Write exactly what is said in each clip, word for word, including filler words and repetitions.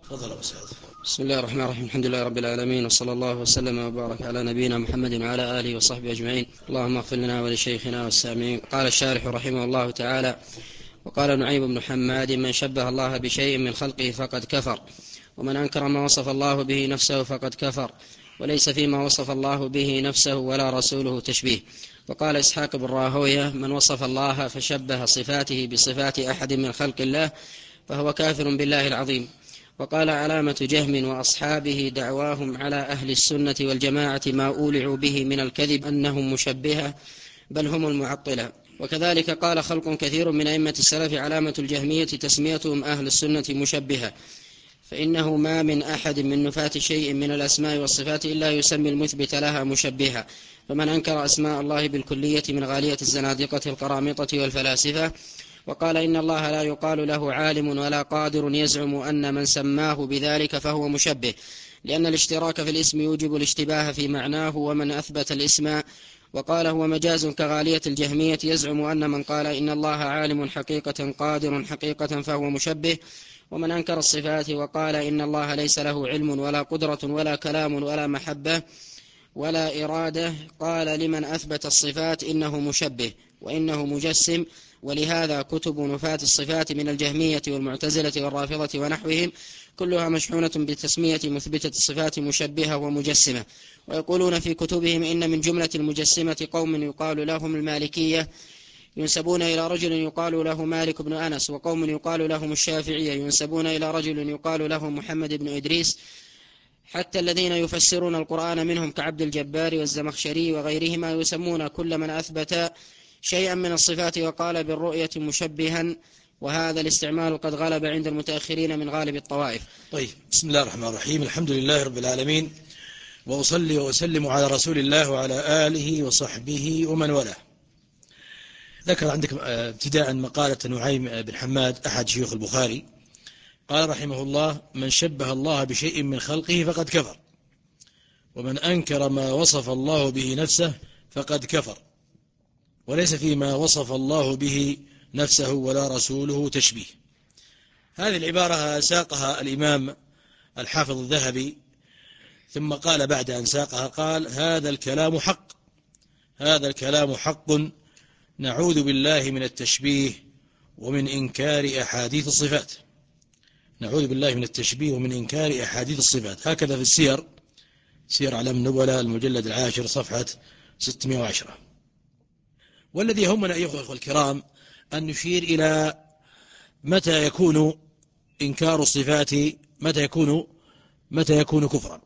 تفضل أبو سعد. بسم الله الرحمن الرحيم. الحمد لله رب العالمين، وصلى الله وسلم وبارك على نبينا محمد وعلى آله وصحبه أجمعين. اللهم اغفر لنا ولشيخنا والسامعين. قال الشارح رحمه الله تعالى: وقال نعيم بن حماد: من شبه الله بشيء من خلقه فقد كفر، ومن أنكر ما وصف الله به نفسه فقد كفر، وليس فيما وصف الله به نفسه ولا رسوله تشبيه. وقال إسحاق بن راهويه: من وصف الله فشبه صفاته بصفات أحد من خلق الله فهو كافر بالله العظيم. وقال علامة جهم وأصحابه: دعواهم على أهل السنة والجماعة ما أولعوا به من الكذب أنهم مشبهة، بل هم المعطلة. وكذلك قال خلق كثير من أئمة السلف: علامة الجهمية تسميتهم أهل السنة مشبهة، فإنه ما من أحد من نفاة شيء من الأسماء والصفات إلا يسمي المثبت لها مشبهة. فمن أنكر أسماء الله بالكلية من غالية الزنادقة القرامطة والفلاسفة. وقال إن الله لا يقال له عالم ولا قادر، يزعم أن من سماه بذلك فهو مشبه، لأن الاشتراك في الاسم يوجب الاشتباه في معناه. ومن أثبت الاسم وقال هو مجاز كغالية الجهمية يزعم أن من قال إن الله عالم حقيقة قادر حقيقة فهو مشبه. ومن أنكر الصفات وقال إن الله ليس له علم ولا قدرة ولا كلام ولا محبة ولا إرادة قال لمن أثبت الصفات إنه مشبه وإنه مجسم. ولهذا كتب نفاة الصفات من الجهمية والمعتزلة والرافضة ونحوهم كلها مشحونة بتسمية مثبتة الصفات مشبهة ومجسمة. ويقولون في كتبهم إن من جملة المجسمة قوم يقال لهم المالكية ينسبون إلى رجل يقال له مالك بن أنس، وقوم يقال لهم الشافعية ينسبون إلى رجل يقال له محمد بن إدريس. حتى الذين يفسرون القرآن منهم كعبد الجبار والزمخشري وغيرهما يسمون كل من أثبت شيئا من الصفات وقال بالرؤية مشبها، وهذا الاستعمال قد غلب عند المتأخرين من غالب الطوائف. طيب، بسم الله الرحمن الرحيم. الحمد لله رب العالمين، وأصلي وأسلم على رسول الله وعلى آله وصحبه ومن والاه. ذكر عندك ابتداء مقالة نعيم بن حماد أحد شيوخ البخاري، قال رحمه الله: من شبه الله بشيء من خلقه فقد كفر، ومن أنكر ما وصف الله به نفسه فقد كفر، وليس فيما وصف الله به نفسه ولا رسوله تشبيه. هذه العبارة ساقها الإمام الحافظ الذهبي، ثم قال بعد أن ساقها قال: هذا الكلام حق، هذا الكلام حق، نعوذ بالله من التشبيه ومن إنكار أحاديث الصفات، نعوذ بالله من التشبيه ومن إنكار أحاديث الصفات. هكذا في السير، سير أعلام النبلاء المجلد العاشر صفحة ستمائة وعشرة. والذي يهمنا أيها الأخوة الكرام أن نشير إلى متى يكون إنكار الصفات، متى يكون متى يكون كفرا.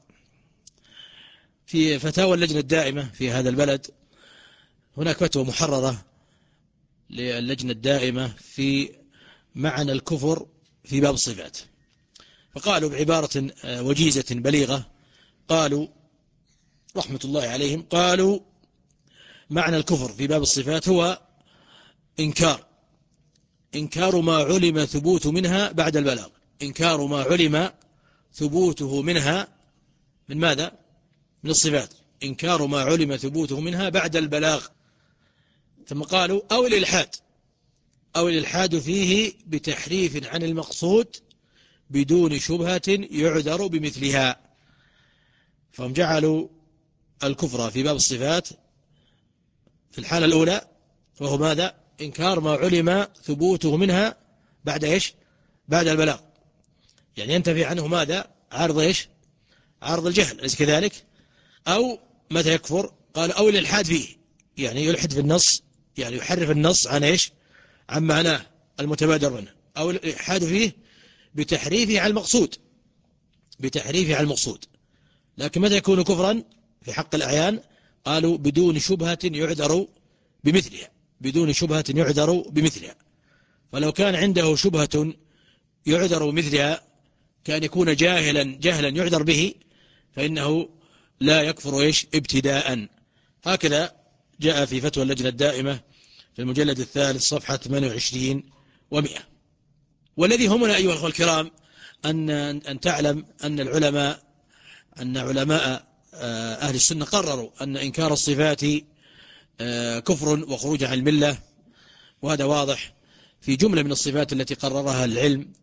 في فتاوى اللجنة الدائمة في هذا البلد هناك فتوى محررة للجنة الدائمة في معنى الكفر في باب الصفات، فقالوا بعبارة وجيزة بليغة، قالوا رحمة الله عليهم، قالوا معنى الكفر في باب الصفات هو إنكار إنكار ما علم ثبوت منها بعد البلاغ، إنكار ما علم ثبوته منها من ماذا؟ من الصفات، إنكار ما علم ثبوته منها بعد البلاغ. ثم قالوا أو الإلحاد، أو الإلحاد فيه بتحريف عن المقصود بدون شبهة يعذر بمثلها. فهم جعلوا الكفر في باب الصفات في الحالة الأولى وهو ماذا؟ إنكار ما علم ثبوته منها بعد إيش؟ بعد البلاغ، يعني ينتفي عنه ماذا؟ عارض إيش؟ عارض الجهل، أليس كذلك؟ أو متى يكفر؟ قال أو الإلحاد فيه، يعني يلحد في النص، يعني يحرف النص عن إيش؟ عن معناه المتبادر منه، أو الإلحاد فيه بتحريفه على المقصود، بتحريفه على المقصود. لكن متى يكون كفرا في حق الأعيان؟ قالوا بدون شبهة يعذر بمثلها، بدون شبهة يعذر بمثلها. فلو كان عنده شبهة يعذر بمثلها كان يكون جاهلا جهلا يعذر به، فإنه لا يكفر إيش؟ ابتداء. هكذا جاء في فتوى اللجنة الدائمة في المجلد الثالث صفحة ثمانية وعشرين ومئة. والذي همنا أيها الأخوة الكرام أن أن تعلم أن العلماء أن علماء أهل السنة قرروا أن إنكار الصفات كفر وخروج عن الملة، وهذا واضح في جملة من الصفات التي قررها العلم.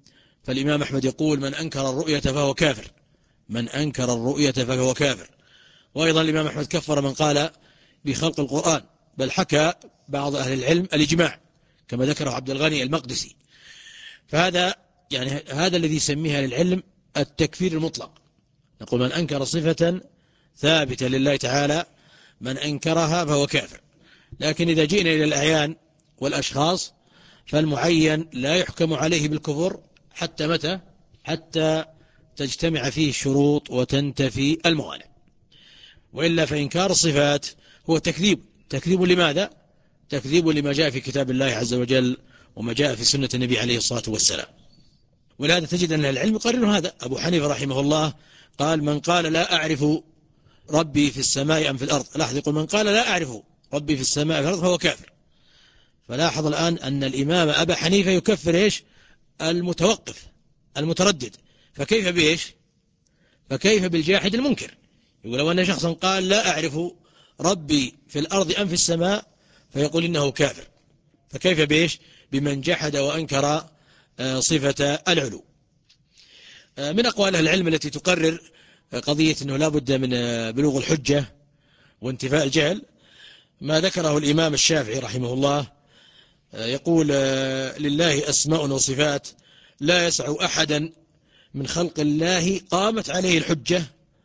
فالإمام أحمد يقول من أنكر الرؤية فهو كافر، من أنكر الرؤية فهو كافر. وأيضا الإمام أحمد كفر من قال بخلق القرآن، بل حكى بعض أهل العلم الإجماع كما ذكره عبد الغني المقدسي. فهذا يعني هذا الذي يسميها للعلم التكفير المطلق. نقول من أنكر صفة ثابتة لله تعالى من أنكرها فهو كافر. لكن إذا جئنا إلى الأعيان والأشخاص فالمعين لا يحكم عليه بالكفر حتى متى؟ حتى تجتمع فيه الشروط وتنتفي الموانع. وإلا فإنكار الصفات هو تكذيب. تكذيب لماذا؟ تكذيب لما جاء في كتاب الله عز وجل وما جاء في سنة النبي عليه الصلاة والسلام. ولهذا تجد أن العلم يقرر هذا. أبو حنيفة رحمه الله قال من قال لا أعرف ربي في السماء أم في الأرض، لاحظ يقول من قال لا أعرف ربي في السماء أم في الأرض فهو كافر. فلاحظ الآن أن الإمام أبا حنيفة يكفر إيش؟ المتوقف المتردد. فكيف بإيش؟ فكيف بالجاحد المنكر؟ يقول لو أن شخصا قال لا أعرف ربي في الأرض أم في السماء فيقول إنه كافر. فكيف بإيش؟ بمن جحد وأنكر صفة العلو. من أقوال أهل العلم التي تقرر قضية أنه لا بد من بلوغ الحجة وانتفاء الجهل ما ذكره الإمام الشافعي رحمه الله، يقول لله أسماء وصفات لا يسع أحدا من خلق الله قامت عليه الحجة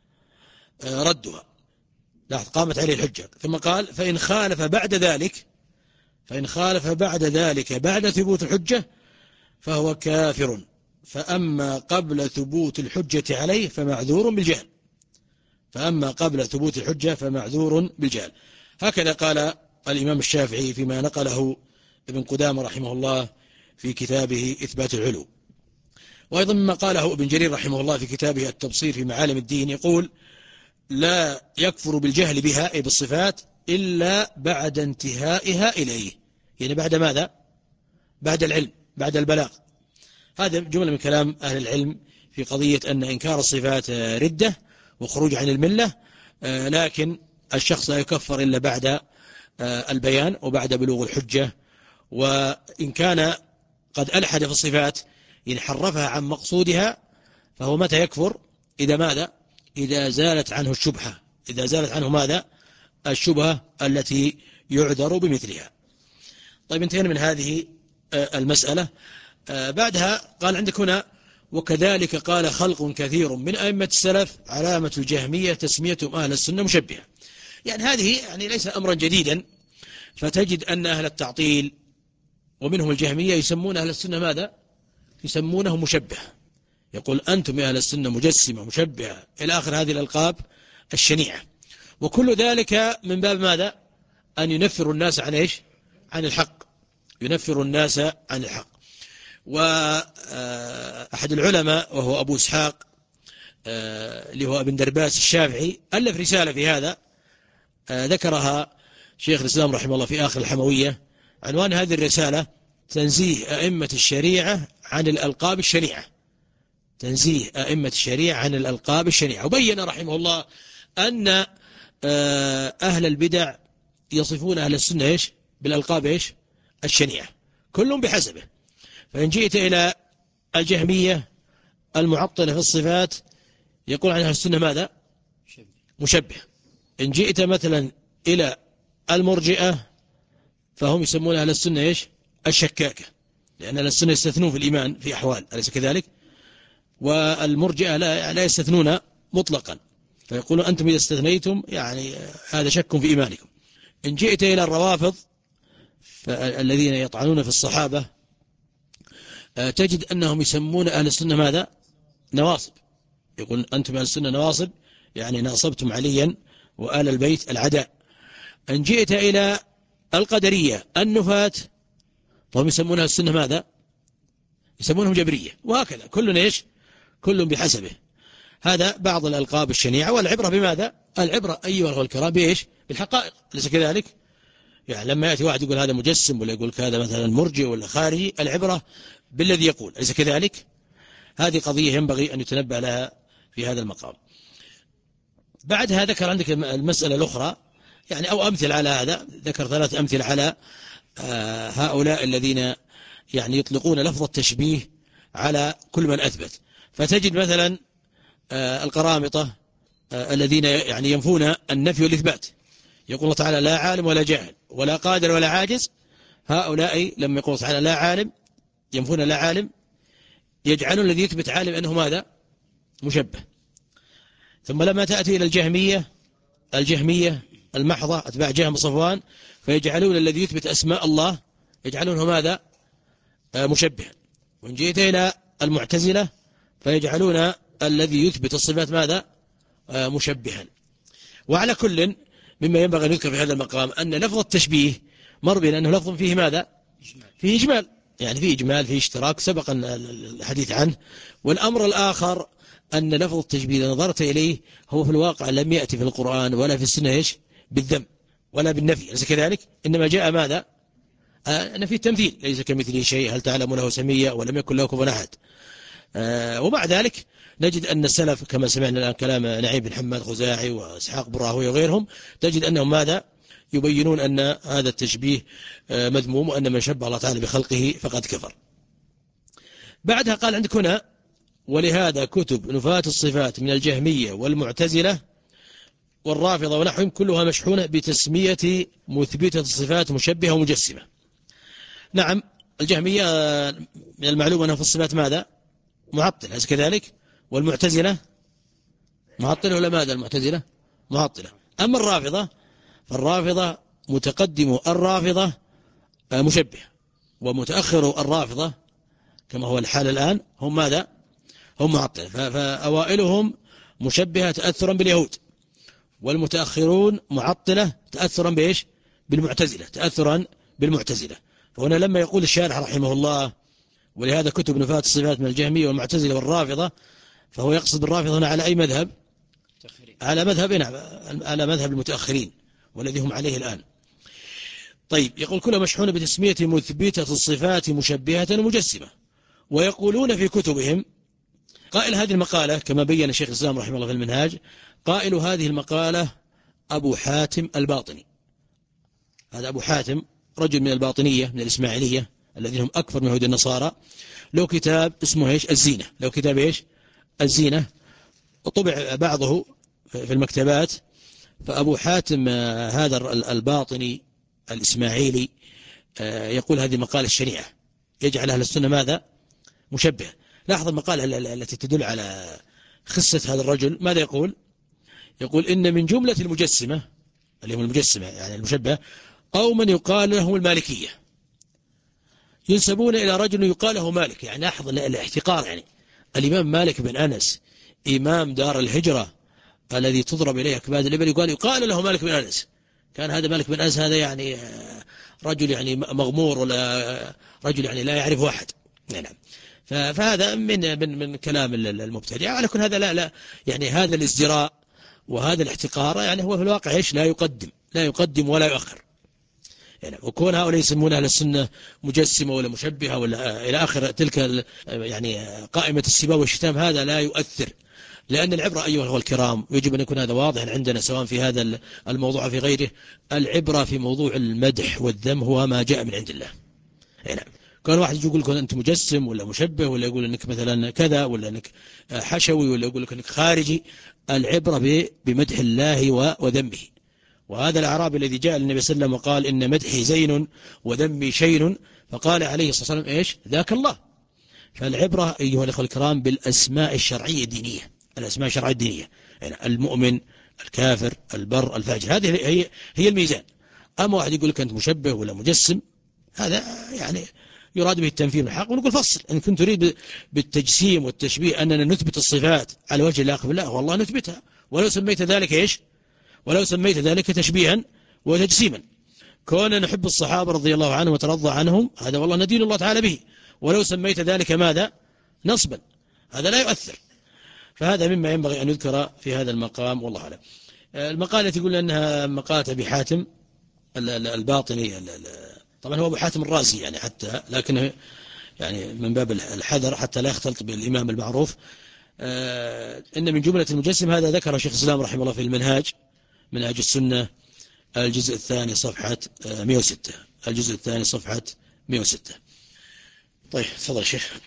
ردها. لاحظ قامت عليه الحجة. ثم قال فإن خالف بعد ذلك فإن خالف بعد ذلك بعد ثبوت الحجة فهو كافر، فأما قبل ثبوت الحجة عليه فمعذور بالجهل فأما قبل ثبوت الحجة فمعذور بالجهل. هكذا قال الإمام الشافعي فيما نقله ابن قدامة رحمه الله في كتابه إثبات العلو. وأيضا مما قاله ابن جرير رحمه الله في كتابه التبصير في معالم الدين يقول لا يكفر بالجهل بها أي بالصفات إلا بعد انتهائها إليه، يعني بعد ماذا؟ بعد العلم، بعد البلاغ. هذا جملة من كلام أهل العلم في قضية أن إنكار الصفات ردة وخروج عن الملة، لكن الشخص لا يكفر إلا بعد البيان وبعد بلوغ الحجة. وإن كان قد ألحد في الصفات إن حرفها عن مقصودها فهو متى يكفر؟ إذا ماذا؟ إذا زالت عنه الشبهة، إذا زالت عنه ماذا؟ الشبهة التي يعذر بمثلها. طيب انتهينا من هذه المسألة. بعدها قال عندك هنا وكذلك قال خلق كثير من أئمة السلف علامة الجهمية تسميتهم أهل السنة مشبهة. يعني هذه يعني ليس أمرا جديدا، فتجد أن أهل التعطيل ومنهم الجهمية يسمون أهل السنة ماذا؟ يسمونه مشبه. يقول أنتم أهل السنة مجسمة مشبهة إلى آخر هذه الألقاب الشنيعة. وكل ذلك من باب ماذا؟ أن ينفر الناس عن إيش؟ عن الحق، ينفر الناس عن الحق. وأحد العلماء وهو أبو إسحاق اللي هو ابن درباس الشافعي ألف رسالة في هذا ذكرها شيخ الإسلام رحمه الله في آخر الحموية. عنوان هذه الرسالة تنزيه أئمة الشريعة عن الألقاب الشنيعة، تنزيه أئمة الشريعة عن الألقاب الشنيعة. وبين رحمه الله أن أهل البدع يصفون أهل السنة إيش؟ بالألقاب إيش؟ الشنيعة، كلهم بحسبه. فإن جئت إلى الجهمية المعطلة في الصفات يقول عن أهل السنة ماذا؟ مشبه. إن جئت مثلا إلى المرجئة فهم يسمون أهل السنة إيش؟ الشكاكة، لأن أهل السنة يستثنون في الإيمان في أحوال، أليس كذلك؟ والمرجئة لا, لا يستثنون مطلقا، فيقولون أنتم إذا استثنيتم يعني هذا شك في إيمانكم. إن جئت إلى الروافض الذين يطعنون في الصحابة تجد أنهم يسمون أهل السنة ماذا؟ نواصب. يقول أنتم أهل السنة نواصب، يعني ناصبتم عليا وآل البيت العداء. إن جئت إلى القدرية النفاة فهم يسمون أهل السنة ماذا؟ يسمونهم جبرية. وهكذا كل إيش؟ كل بحسبه. هذا بعض الألقاب الشنيعة. والعبرة بماذا؟ العبرة أيها الكرام بإيش؟ بالحقائق، ليس كذلك؟ يعني لما يأتي واحد يقول هذا مجسم ولا يقول هذا مثلا مرجئ ولا خارجي، العبرة بالذي يقول، ليس كذلك؟ هذه قضية ينبغي أن يتنبه لها في هذا المقام. بعدها ذكر عندك المسألة الأخرى يعني أو أمثل على هذا، ذكر ثلاث أمثلة على هؤلاء الذين يعني يطلقون لفظ التشبيه على كل من أثبت. فتجد مثلا القرامطة الذين يعني ينفون النفي والإثبات، يقول الله تعالى لا عالم ولا جاهل ولا قادر ولا عاجز. هؤلاء لما يقول تعالى لا عالم، ينفون لا عالم، يجعلون الذي يثبت عالم أنه ماذا؟ مشبه. ثم لما تأتي إلى الجهمية الجهمية المحضة أتباع جهم صفوان، فيجعلون الذي يثبت أسماء الله يجعلونه ماذا؟ مشبها. وإن جئت إلى المعتزلة فيجعلون الذي يثبت الصفات ماذا؟ مشبها. وعلى كل مما ينبغي أن يذكر في هذا المقام أن لفظ التشبيه مر بنا أنه لفظ فيه ماذا؟ فيه إجمال، يعني فيه إجمال، فيه اشتراك سبق الحديث عنه. والأمر الآخر أن لفظ التشبيه إذا نظرت إليه هو في الواقع لم يأتي في القرآن ولا في السنة إيش؟ بالذم ولا بالنفي، أليس كذلك؟ إنما جاء ماذا؟ آه نفي التمثيل، ليس كمثله شيء، هل تعلم له سميا، ولم يكن له كفوا أحد. آه ومع ذلك نجد أن السلف كما سمعنا الآن كلام نعيم بن حماد خزاعي وإسحاق بن راهويه وغيرهم، تجد أنهم ماذا؟ يبينون أن هذا التشبيه آه مذموم، وأن من شبه الله تعالى بخلقه فقد كفر. بعدها قال عندك هنا ولهذا كتب نفاة الصفات من الجهمية والمعتزلة والرافضة ونحوهم كلها مشحونة بتسمية مثبتة الصفات مشبهة ومجسمة. نعم، الجهمية من المعلوم أنها في الصفات ماذا؟ معطلة، أليس كذلك؟ والمعتزلة معطلة ولا ماذا؟ المعتزلة معطلة. أما الرافضة فالرافضة متقدم الرافضة مشبه، ومتأخر الرافضة كما هو الحال الآن هم ماذا؟ هم معطلة. فأوائلهم مشبهة تأثرا باليهود، والمتأخرون معطلة تأثرا بإيش؟ بالمعتزلة، تأثرا بالمعتزلة. فهنا لما يقول الشارح رحمه الله ولهذا كتب نفاة الصفات من الجهمية والمعتزلة والرافضة، فهو يقصد بالرافضة هنا على أي مذهب؟ على مذهب نعم، على مذهب المتأخرين والذي هم عليه الآن. طيب، يقول كلها مشحونة بتسمية مثبتة الصفات مشبهة ومجسمة. ويقولون في كتبهم، قائل هذه المقالة كما بين الشيخ الإسلام رحمه الله في المنهاج، قائل هذه المقالة أبو حاتم الباطني. هذا أبو حاتم رجل من الباطنية من الإسماعيلية الذين هم أكثر من يهود النصارى، له كتاب اسمه إيش؟ الزينة، له كتاب إيش؟ الزينة، وطبع بعضه في المكتبات. فأبو حاتم هذا الباطني الإسماعيلي يقول هذه المقالة الشنيعة، يجعل أهل السنة ماذا؟ مشبه. لاحظ المقالة التي تدل على خصة هذا الرجل، ماذا يقول؟ يقول إن من جملة المجسمة، اللي هم المجسمة يعني المشبه، قوما يقال لهم المالكية، ينسبون إلى رجل يقال له مالك. يعني لاحظ الاحتقار، يعني الإمام مالك بن أنس إمام دار الهجرة الذي تضرب إليه أكباد الإبل، يقال يقال له مالك بن أنس. كان هذا مالك بن أنس هذا يعني رجل يعني مغمور، ولا رجل يعني لا يعرف أحد. نعم. فهذا من من من كلام المبتدع. على كل هذا لا لا يعني هذا الازدراء وهذا الاحتقار يعني هو في الواقع ايش؟ لا يقدم لا يقدم ولا يؤخر. يعني وكون هؤلاء يسمون أهل السنة مجسمة ولا مشبهة ولا إلى آخر تلك يعني قائمة السباب والشتام، هذا لا يؤثر. لأن العبرة أيها الأخوة الكرام، يجب أن يكون هذا واضحا عندنا سواء في هذا الموضوع في غيره، العبرة في موضوع المدح والذم هو ما جاء من عند الله. نعم. كان واحد يقول لك أنت مجسم ولا مشبه، ولا يقول أنك مثلا كذا، ولا أنك حشوي، ولا يقول لك أنك خارجي. العبرة بمدح الله وذمه. وهذا الأعرابي الذي جاء للنبي صلى الله عليه وسلم وقال إن مدحي زين وذمي شين، فقال عليه الصلاة والسلام إيش؟ ذاك الله. فالعبرة أيها الأخوة الكرام بالأسماء الشرعية الدينية، الأسماء الشرعية الدينية، يعني المؤمن، الكافر، البر، الفاجر، هذه هي هي الميزان. أما واحد يقول لك أنت مشبه ولا مجسم، هذا يعني يراد به التنفير الحق. ونقول فصل، إن كنت تريد بالتجسيم والتشبيه أننا نثبت الصفات على وجه اللائق بالله، والله نثبتها، ولو سميت ذلك إيش؟ ولو سميت ذلك تشبيها وتجسيما. كون نحب الصحابة رضي الله عنهم وترضى عنهم، هذا والله ندين الله تعالى به، ولو سميت ذلك ماذا؟ نصبا، هذا لا يؤثر. فهذا مما ينبغي أن يذكر في هذا المقام، والله أعلم. المقالة تقول أنها مقالة أبي حاتم الباطني، طبعا هو أبو حاتم الرازي يعني حتى، لكن يعني من باب الحذر حتى لا يختلط بالإمام المعروف. إن من جملة المجسم، هذا ذكر شيخ الإسلام رحمه الله في المنهاج، منهاج السنة الجزء الثاني صفحة مئة وستة، الجزء الثاني صفحة مئة وستة. طيب تفضل شيخ.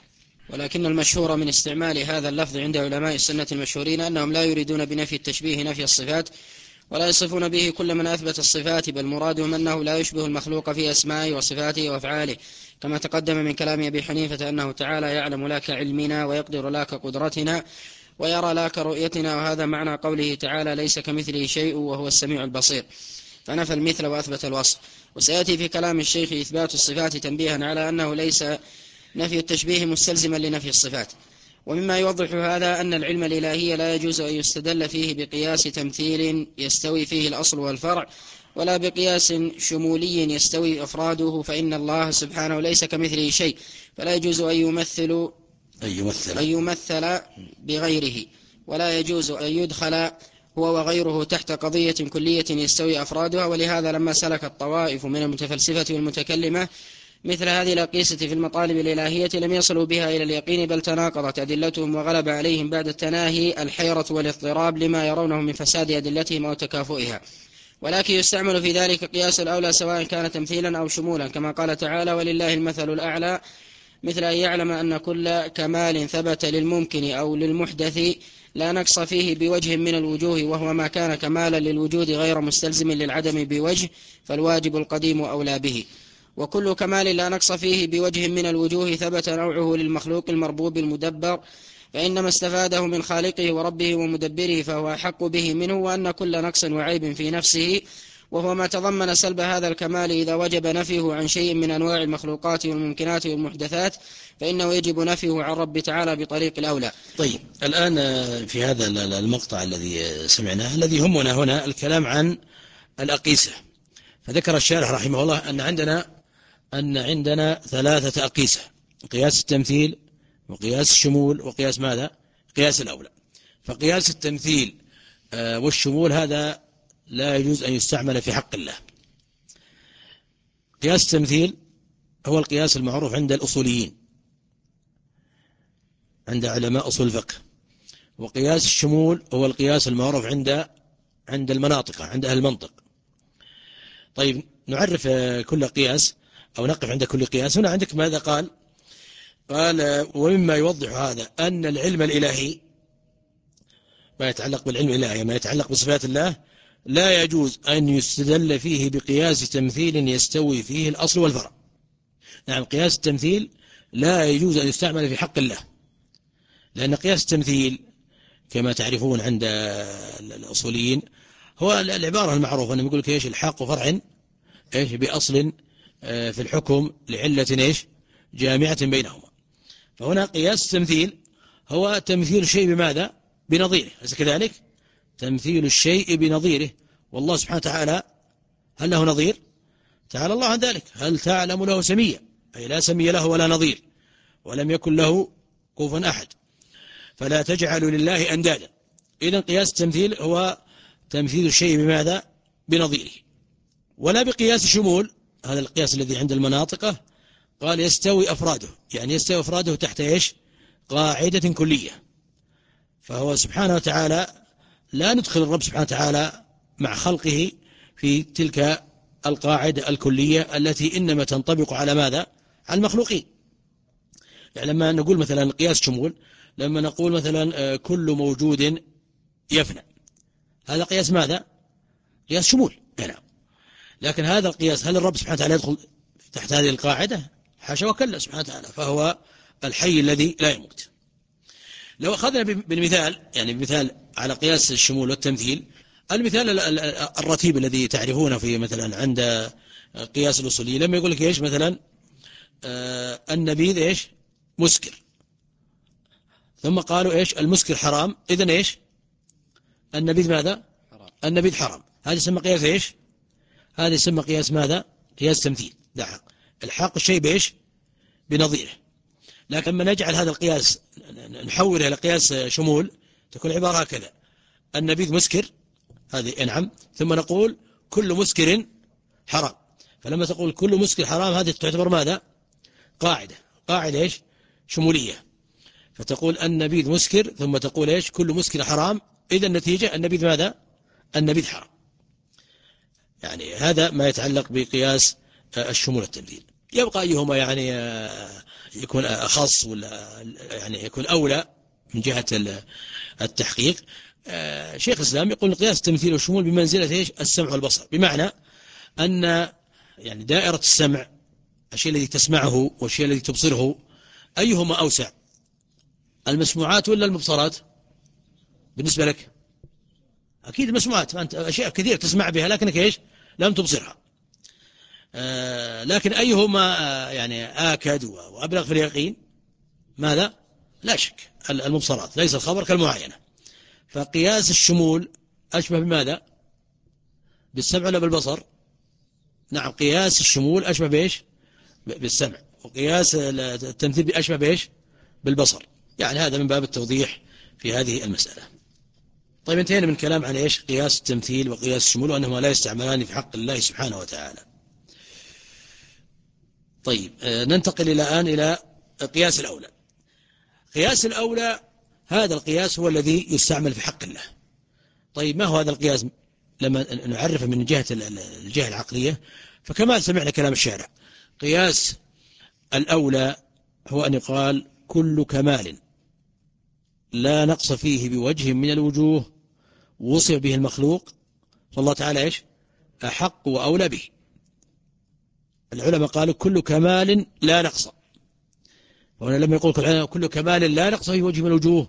ولكن المشهور من استعمال هذا اللفظ عند علماء السنة المشهورين أنهم لا يريدون بنفي التشبيه نفي الصفات، ولا يصفون به كل من أثبت الصفات، بل مرادهم أنه لا يشبه المخلوق في أسمائه وصفاته وأفعاله، كما تقدم من كلام أبي حنيفة أنه تعالى يعلم لا كعلمنا ويقدر لا كقدرتنا ويرى لا كرؤيتنا، وهذا معنى قوله تعالى ليس كمثله شيء وهو السميع البصير، فنفى المثل وأثبت الوصف. وسيأتي في كلام الشيخ إثبات الصفات تنبيها على أنه ليس نفي التشبيه مستلزما لنفي الصفات. ومما يوضح هذا أن العلم الإلهي لا يجوز أن يستدل فيه بقياس تمثيل يستوي فيه الأصل والفرع، ولا بقياس شمولي يستوي أفراده، فإن الله سبحانه ليس كمثله شيء، فلا يجوز أن يمثل أن يمثل, أن يمثل بغيره، ولا يجوز أن يدخل هو وغيره تحت قضية كلية يستوي أفرادها. ولهذا لما سلك الطوائف من المتفلسفة والمتكلمة مثل هذه الأقيسة في المطالب الإلهية لم يصلوا بها إلى اليقين، بل تناقضت أدلتهم وغلب عليهم بعد التناهي الحيرة والاضطراب لما يرونه من فساد أدلتهم أو تكافؤها. ولكن يستعمل في ذلك قياس الأولى سواء كان تمثيلا أو شمولا، كما قال تعالى ولله المثل الأعلى، مثل أن يعلم أن كل كمال ثبت للممكن أو للمحدث لا نقص فيه بوجه من الوجوه، وهو ما كان كمالا للوجود غير مستلزم للعدم بوجه، فالواجب القديم أولى به. وكل كمال لا نقص فيه بوجه من الوجوه ثبت نوعه للمخلوق المربوب المدبر، فإنما استفاده من خالقه وربه ومدبره فهو أحق به منه، وأن كل نقص وعيب في نفسه وهو ما تضمن سلب هذا الكمال إذا وجب نفيه عن شيء من أنواع المخلوقات والممكنات والمحدثات فإنه يجب نفيه عن رب تعالى بطريق الأولى. طيب، الآن في هذا المقطع الذي سمعناه الذي همنا هنا الكلام عن الأقيسة، فذكر الشارح رحمه الله أن عندنا أن عندنا ثلاثة أقيسة: قياس التمثيل وقياس الشمول وقياس ماذا؟ قياس الأولى. فقياس التمثيل والشمول هذا لا يجوز أن يستعمل في حق الله. قياس التمثيل هو القياس المعروف عند الأصوليين، عند علماء أصول الفقه. وقياس الشمول هو القياس المعروف عند عند المناطق، عند أهل المنطق. طيب، نعرف كل قياس أو نقف عند كل قياس. هنا عندك ماذا قال؟ قال ومما يوضح هذا أن العلم الإلهي، ما يتعلق بالعلم الإلهي ما يتعلق بصفات الله، لا يجوز أن يستدل فيه بقياس تمثيل يستوي فيه الأصل والفرع. نعم، قياس التمثيل لا يجوز أن يستعمل في حق الله، لأن قياس التمثيل كما تعرفون عند الأصوليين هو العبارة المعروفة أنه يقول لك إيش الحاق فرع إيش بأصل في الحكم لعلة إيش جامعة بينهما. فهنا قياس التمثيل هو تمثيل الشيء بماذا؟ بنظيره، أليس كذلك؟ تمثيل الشيء بنظيره. والله سبحانه وتعالى هل له نظير؟ تعالى الله عن ذلك. هل تعلم له سميا؟ أي لا سمي له ولا نظير، ولم يكن له كفوا أحد، فلا تجعلوا لله أندادا. إذن قياس التمثيل هو تمثيل الشيء بماذا؟ بنظيره. ولا بقياس الشمول، هذا القياس الذي عند المناطقة، قال يستوي أفراده، يعني يستوي أفراده تحت إيش؟ قاعدة كلية. فهو سبحانه وتعالى لا ندخل الرب سبحانه وتعالى مع خلقه في تلك القاعدة الكلية التي إنما تنطبق على ماذا؟ على المخلوقين. يعني لما نقول مثلا قياس شمول، لما نقول مثلا كل موجود يفنى، هذا قياس ماذا؟ قياس شمول. نعم. لكن هذا القياس هل الرب سبحانه وتعالى يدخل تحت هذه القاعدة؟ حاشا وكلا سبحانه وتعالى، فهو الحي الذي لا يموت. لو أخذنا بالمثال، يعني بمثال على قياس الشمول والتمثيل، المثال الرتيب الذي تعرفونه في مثلا عند قياس الأصولي، لما يقول لك إيش مثلا آه النبيذ إيش مسكر، ثم قالوا إيش المسكر حرام، إذن إيش النبيذ ماذا؟ حرام. النبيذ حرام. هذا يسمى قياس إيش؟ هذا يسمى قياس ماذا؟ قياس تمثيل. ده الحاق الشيء بإيش؟ بنظيره. لكن لما نجعل هذا القياس نحوله إلى قياس شمول، تكون العبارة هكذا: النبيذ مسكر، هذه نعم، ثم نقول كل مسكر حرام. فلما تقول كل مسكر حرام، هذه تعتبر ماذا؟ قاعدة قاعدة إيش؟ شمولية. فتقول النبيذ مسكر، ثم تقول إيش؟ كل مسكر حرام، إذا النتيجة النبيذ ماذا؟ النبيذ حرام. يعني هذا ما يتعلق بقياس الشمول والتمثيل. يبقى أيهما يعني يكون أخص ولا يعني يكون أولى من جهة التحقيق. شيخ الإسلام يقول قياس التمثيل والشمول بمنزلة إيش؟ السمع والبصر، بمعنى أن يعني دائرة السمع، الشيء الذي تسمعه والشيء الذي تبصره، أيهما أوسع، المسموعات ولا المبصرات بالنسبة لك؟ أكيد المسموعات، أنت أشياء كثير تسمع بها لكنك إيش؟ لم تبصرها. آه لكن أيهما آه يعني آكد وأبلغ في اليقين؟ ماذا؟ لا شك المبصرات، ليس الخبر كالمعاينة. فقياس الشمول أشبه بماذا؟ بالسمع ولا بالبصر؟ نعم، قياس الشمول أشبه بإيش؟ بالسمع. وقياس التمثيل أشبه بإيش؟ بالبصر. يعني هذا من باب التوضيح في هذه المسألة. طيب انتهينا من كلام عن إيش؟ قياس التمثيل وقياس الشمول وأنهما لا يستعملان في حق الله سبحانه وتعالى. طيب ننتقل إلى الآن إلى قياس الأولى. قياس الأولى هذا القياس هو الذي يستعمل في حق الله. طيب ما هو هذا القياس؟ لما نعرفه من جهة الجهة العقلية، فكما سمعنا كلام الشارع، قياس الأولى هو أن يقال كل كمال لا نقص فيه بوجه من الوجوه وصف به المخلوق فالله تعالى إيش؟ أحق وأولى به. العلماء قالوا كل كمال لا نقص، وهنا لما يقول كل كمال لا نقص فيه بوجه من الوجوه،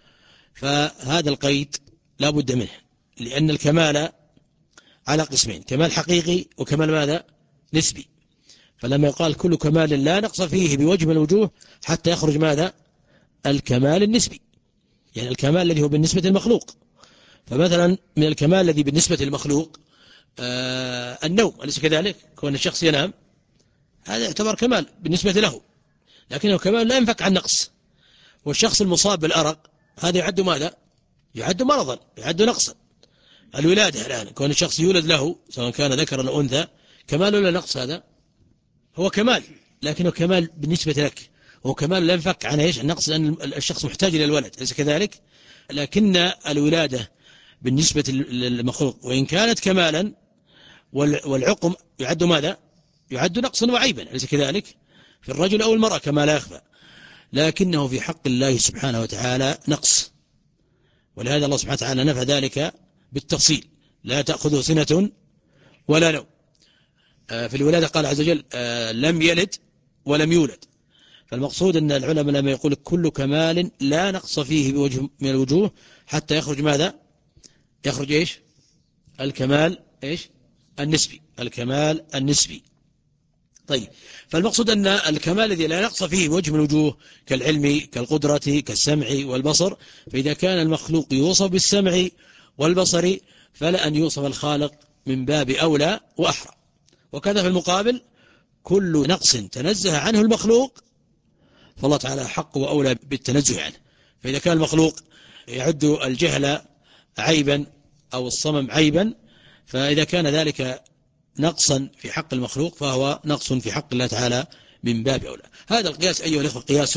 فهذا القيد لا بد منه، لأن الكمال على قسمين، كمال حقيقي وكمال ماذا؟ نسبي. فلما يقال كل كمال لا نقص فيه بوجه من الوجوه حتى يخرج ماذا؟ الكمال النسبي، يعني الكمال الذي هو بالنسبة للمخلوق. فمثلا من الكمال الذي بالنسبة للمخلوق آه النوم، أليس كذلك؟ كون الشخص ينام هذا يعتبر كمال بالنسبة له، لكنه كمال لا ينفك عن نقص. والشخص المصاب بالأرق هذا يعد ماذا؟ يعد مرضا، يعد نقصا. الولادة الآن كون الشخص يولد له سواء كان ذكرا أو أنثى، كمال ولا نقص؟ هذا هو كمال، لكنه كمال بالنسبة لك، هو كمال لا ينفك عن إيش؟ النقص، لأن الشخص محتاج إلى الولد، أليس كذلك؟ لكن الولادة بالنسبة للمخلوق وإن كانت كمالا، والعقم يعد ماذا؟ يعد نقصا وعيبا، أليس كذلك؟ في الرجل أو المرأة كما لا يخفى، لكنه في حق الله سبحانه وتعالى نقص. ولهذا الله سبحانه وتعالى نفى ذلك بالتفصيل، لا تأخذه سنة ولا نوم. في الولادة قال عز وجل لم يلد ولم يولد. فالمقصود أن العلماء لما يقول كل كمال لا نقص فيه بوجه من الوجوه حتى يخرج ماذا؟ يخرج إيش؟ الكمال إيش؟ النسبي، الكمال النسبي. طيب، فالمقصود أن الكمال الذي لا نقص فيه بوجه من الوجوه كالعلم كالقدرة كالسمع والبصر، فإذا كان المخلوق يوصف بالسمع والبصر فلا أن يوصف الخالق من باب أولى وأحرى. وكذا في المقابل كل نقص تنزه عنه المخلوق فالله تعالى حق وأولى بالتنزه عنه. فإذا كان المخلوق يعد الجهل عيبا أو الصمم عيبا، فإذا كان ذلك نقصا في حق المخلوق فهو نقص في حق الله تعالى من باب أولى. هذا القياس أيها الأخوة قياس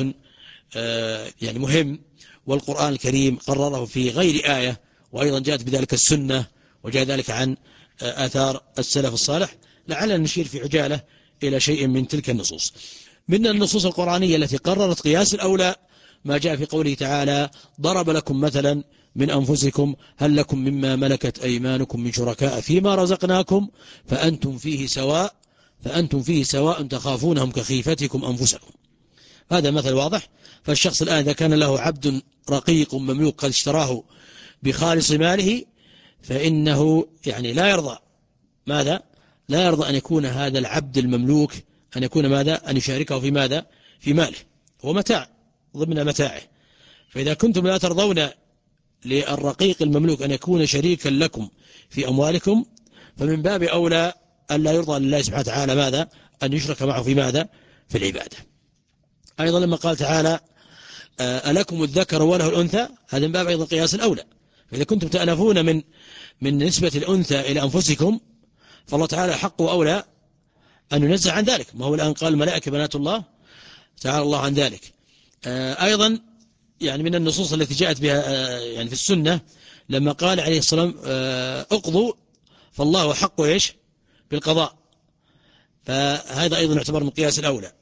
يعني مهم، والقرآن الكريم قرره في غير آية، وأيضا جاءت بذلك السنة وجاء ذلك عن آثار السلف الصالح. لعلنا نشير في عجالة إلى شيء من تلك النصوص. من النصوص القرآنية التي قررت قياس الأولى ما جاء في قوله تعالى ضرب لكم مثلا من أنفسكم هل لكم مما ملكت أيمانكم من شركاء فيما رزقناكم فأنتم فيه سواء فأنتم فيه سواء تخافونهم كخيفتكم أنفسكم. هذا مثل واضح. فالشخص الآن إذا كان له عبد رقيق مملوك قد اشتراه بخالص ماله فإنه يعني لا يرضى ماذا؟ لا يرضى أن يكون هذا العبد المملوك أن يكون ماذا؟ أن يشاركه في ماذا؟ في ماله، هو متاع ضمن متاعه. فإذا كنتم لا ترضون للرقيق المملوك أن يكون شريكا لكم في أموالكم فمن باب أولى أن لا يرضى لله سبحانه وتعالى ماذا؟ أن يشرك معه في ماذا؟ في العبادة. أيضا لما قال تعالى ألكم الذكر وله الأنثى، هذا من باب أيضا قياس الأولى. فإذا كنتم تأنفون من من نسبة الأنثى إلى أنفسكم فالله تعالى حق وأولى أن ينزه عن ذلك. ما هو الآن قال الملائكة بنات الله، تعالى الله عن ذلك. أيضا يعني من النصوص التي جاءت بها يعني في السنة لما قال عليه الصلاة والسلام اقضوا فالله حق إيش؟ بالقضاء. فهذا أيضا يعتبر من قياس الأولى.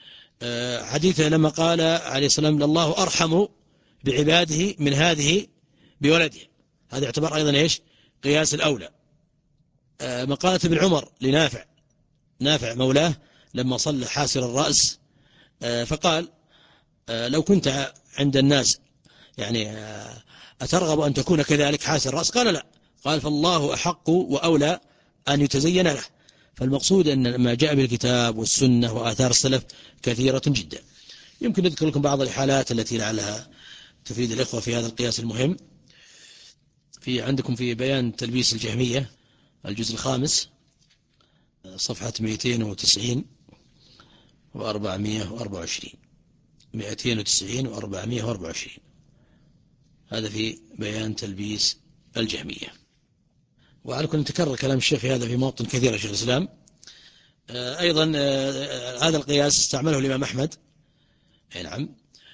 حديثه لما قال عليه السلام الله أرحم بعباده من هذه بولده، هذا يعتبر أيضا إيش؟ قياس الأولى. مقالة ابن عمر لنافع، نافع مولاه لما صلى حاسر الرأس فقال لو كنت عند الناس يعني أترغب أن تكون كذلك حاسر الرأس؟ قال لا، قال فالله أحق وأولى أن يتزين له. فالمقصود أن ما جاء بالكتاب والسنة وآثار السلف كثيرة جدا. يمكن نذكر لكم بعض الحالات التي لعلها تفيد الإخوة في هذا القياس المهم. في عندكم في بيان تلبيس الجهمية الجزء الخامس صفحة مئتين وتسعين وأربعمائة وأربعة وعشرين، مئتين وتسعين وأربعمائة وأربعة وعشرين، هذا في بيان تلبيس الجهمية. وعلى كل تكرر كلام الشيخ في هذا في مواطن كثيرة شيخ الإسلام. أيضا هذا القياس استعمله الإمام أحمد، نعم،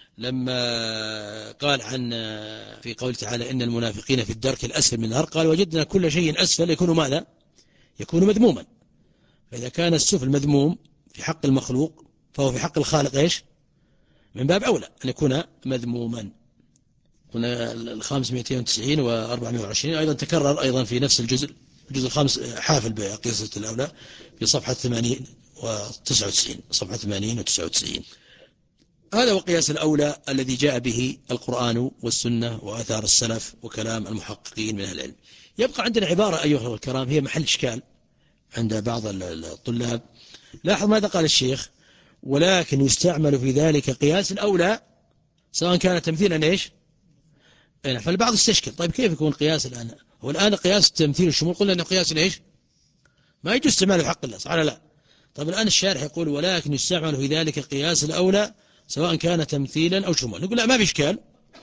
لما قال عن في قول تعالى إن المنافقين في الدرك الأسفل من النار، قال وجدنا كل شيء أسفل يكون ماذا؟ يكون مذموما. فإذا كان السفل مذموم في حق المخلوق فهو في حق الخالق إيش؟ من باب أولى أن يكون مذموما. هنا الخامس مئتين وتسعين وأربعمائة وعشرين أيضا تكرر أيضا في نفس الجزء، الجزء الخامس حافل بقياس الأولى في صفحة ثمانين وتسعة وتسعين، صفحة ثمانين وتسعة وتسعين. هذا هو قياس الأولى الذي جاء به القرآن والسنة وآثار السلف وكلام المحققين من أهل العلم. يبقى عندنا عبارة أيها الكرام هي محل إشكال عند بعض الطلاب. لاحظ ماذا قال الشيخ: ولكن يستعمل في ذلك قياس الأولى سواء كان تمثيلا إيش؟ فالبعض استشكل، طيب كيف يكون قياس الآن؟ هو الآن قياس التمثيل الشمول قلنا أنه قياس إيش؟ ما يجوز استعماله في حق الله، صح ولا لا؟ طيب الآن الشارح يقول ولكن يستعمل في ذلك قياس الأولى سواء كان تمثيلا أو شمول. نقول لا، ما في إشكال.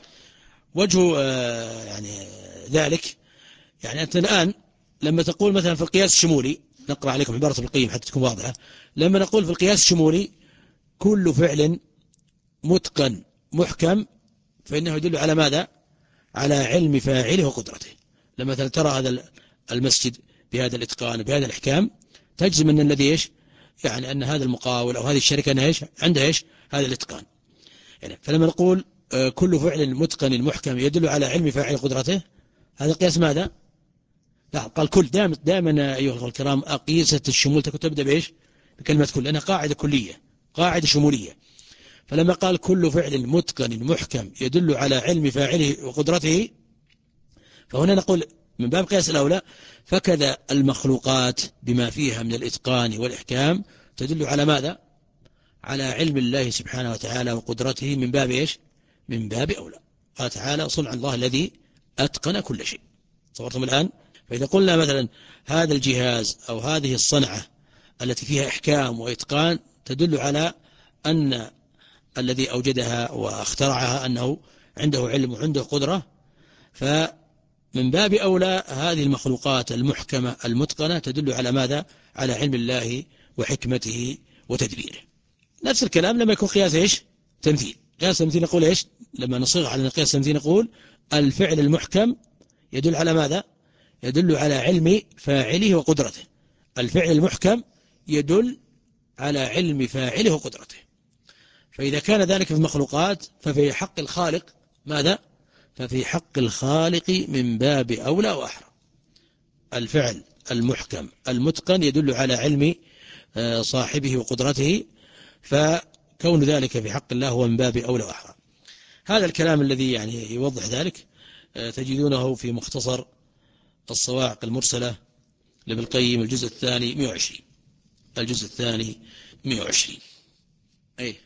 وجه آه يعني ذلك يعني أنت الآن لما تقول مثلا في القياس الشمولي، نقرأ عليكم عبارة ابن القيم حتى تكون واضحة، لما نقول في القياس الشمولي كل فعل متقن محكم فإنه يدل على ماذا؟ على علم فاعله وقدرته. لما مثلا ترى هذا المسجد بهذا الإتقان بهذا الإحكام تجزم أن الذي إيش؟ يعني أن هذا المقاول أو هذه الشركة أنها إيش؟ عندها إيش؟ هذا الإتقان. يعني فلما نقول كل فعل متقن محكم يدل على علم فاعله وقدرته، هذا قياس ماذا؟ لا، قال كل. دائما دائما أيها الكرام قياسة الشمول تبدأ بإيش؟ بكلمة كل، لأنها قاعدة كلية، قاعدة شمولية. فلما قال كل فعل متقن محكم يدل على علم فاعله وقدرته، فهنا نقول من باب قياس الأولى فكذا المخلوقات بما فيها من الإتقان والإحكام تدل على ماذا؟ على علم الله سبحانه وتعالى وقدرته من باب إيش؟ من باب أولى. قال تعالى صنع الله الذي أتقن كل شيء. صورتم الآن؟ فإذا قلنا مثلا هذا الجهاز أو هذه الصنعة التي فيها إحكام وإتقان تدل على أن الذي أوجدها واخترعها أنه عنده علم وعنده قدرة، فمن باب أولى هذه المخلوقات المحكمة المتقنة تدل على ماذا؟ على علم الله وحكمته وتدبيره. نفس الكلام لما يكون قياس إيش؟ تمثيل. قياس تمثيل نقول إيش؟ لما نصيغ على قياس تمثيل نقول الفعل المحكم يدل على ماذا؟ يدل على علم فاعله وقدرته. الفعل المحكم يدل على علم فاعله وقدرته. فإذا كان ذلك في المخلوقات ففي حق الخالق ماذا؟ ففي حق الخالق من باب أولى وأحرى. الفعل المحكم المتقن يدل على علم صاحبه وقدرته، فكون ذلك في حق الله هو من باب أولى وأحرى. هذا الكلام الذي يعني يوضح ذلك تجدونه في مختصر الصواعق المرسلة لابن القيم الجزء الثاني مئة وعشرين، الجزء الثاني مئة وعشرين. أي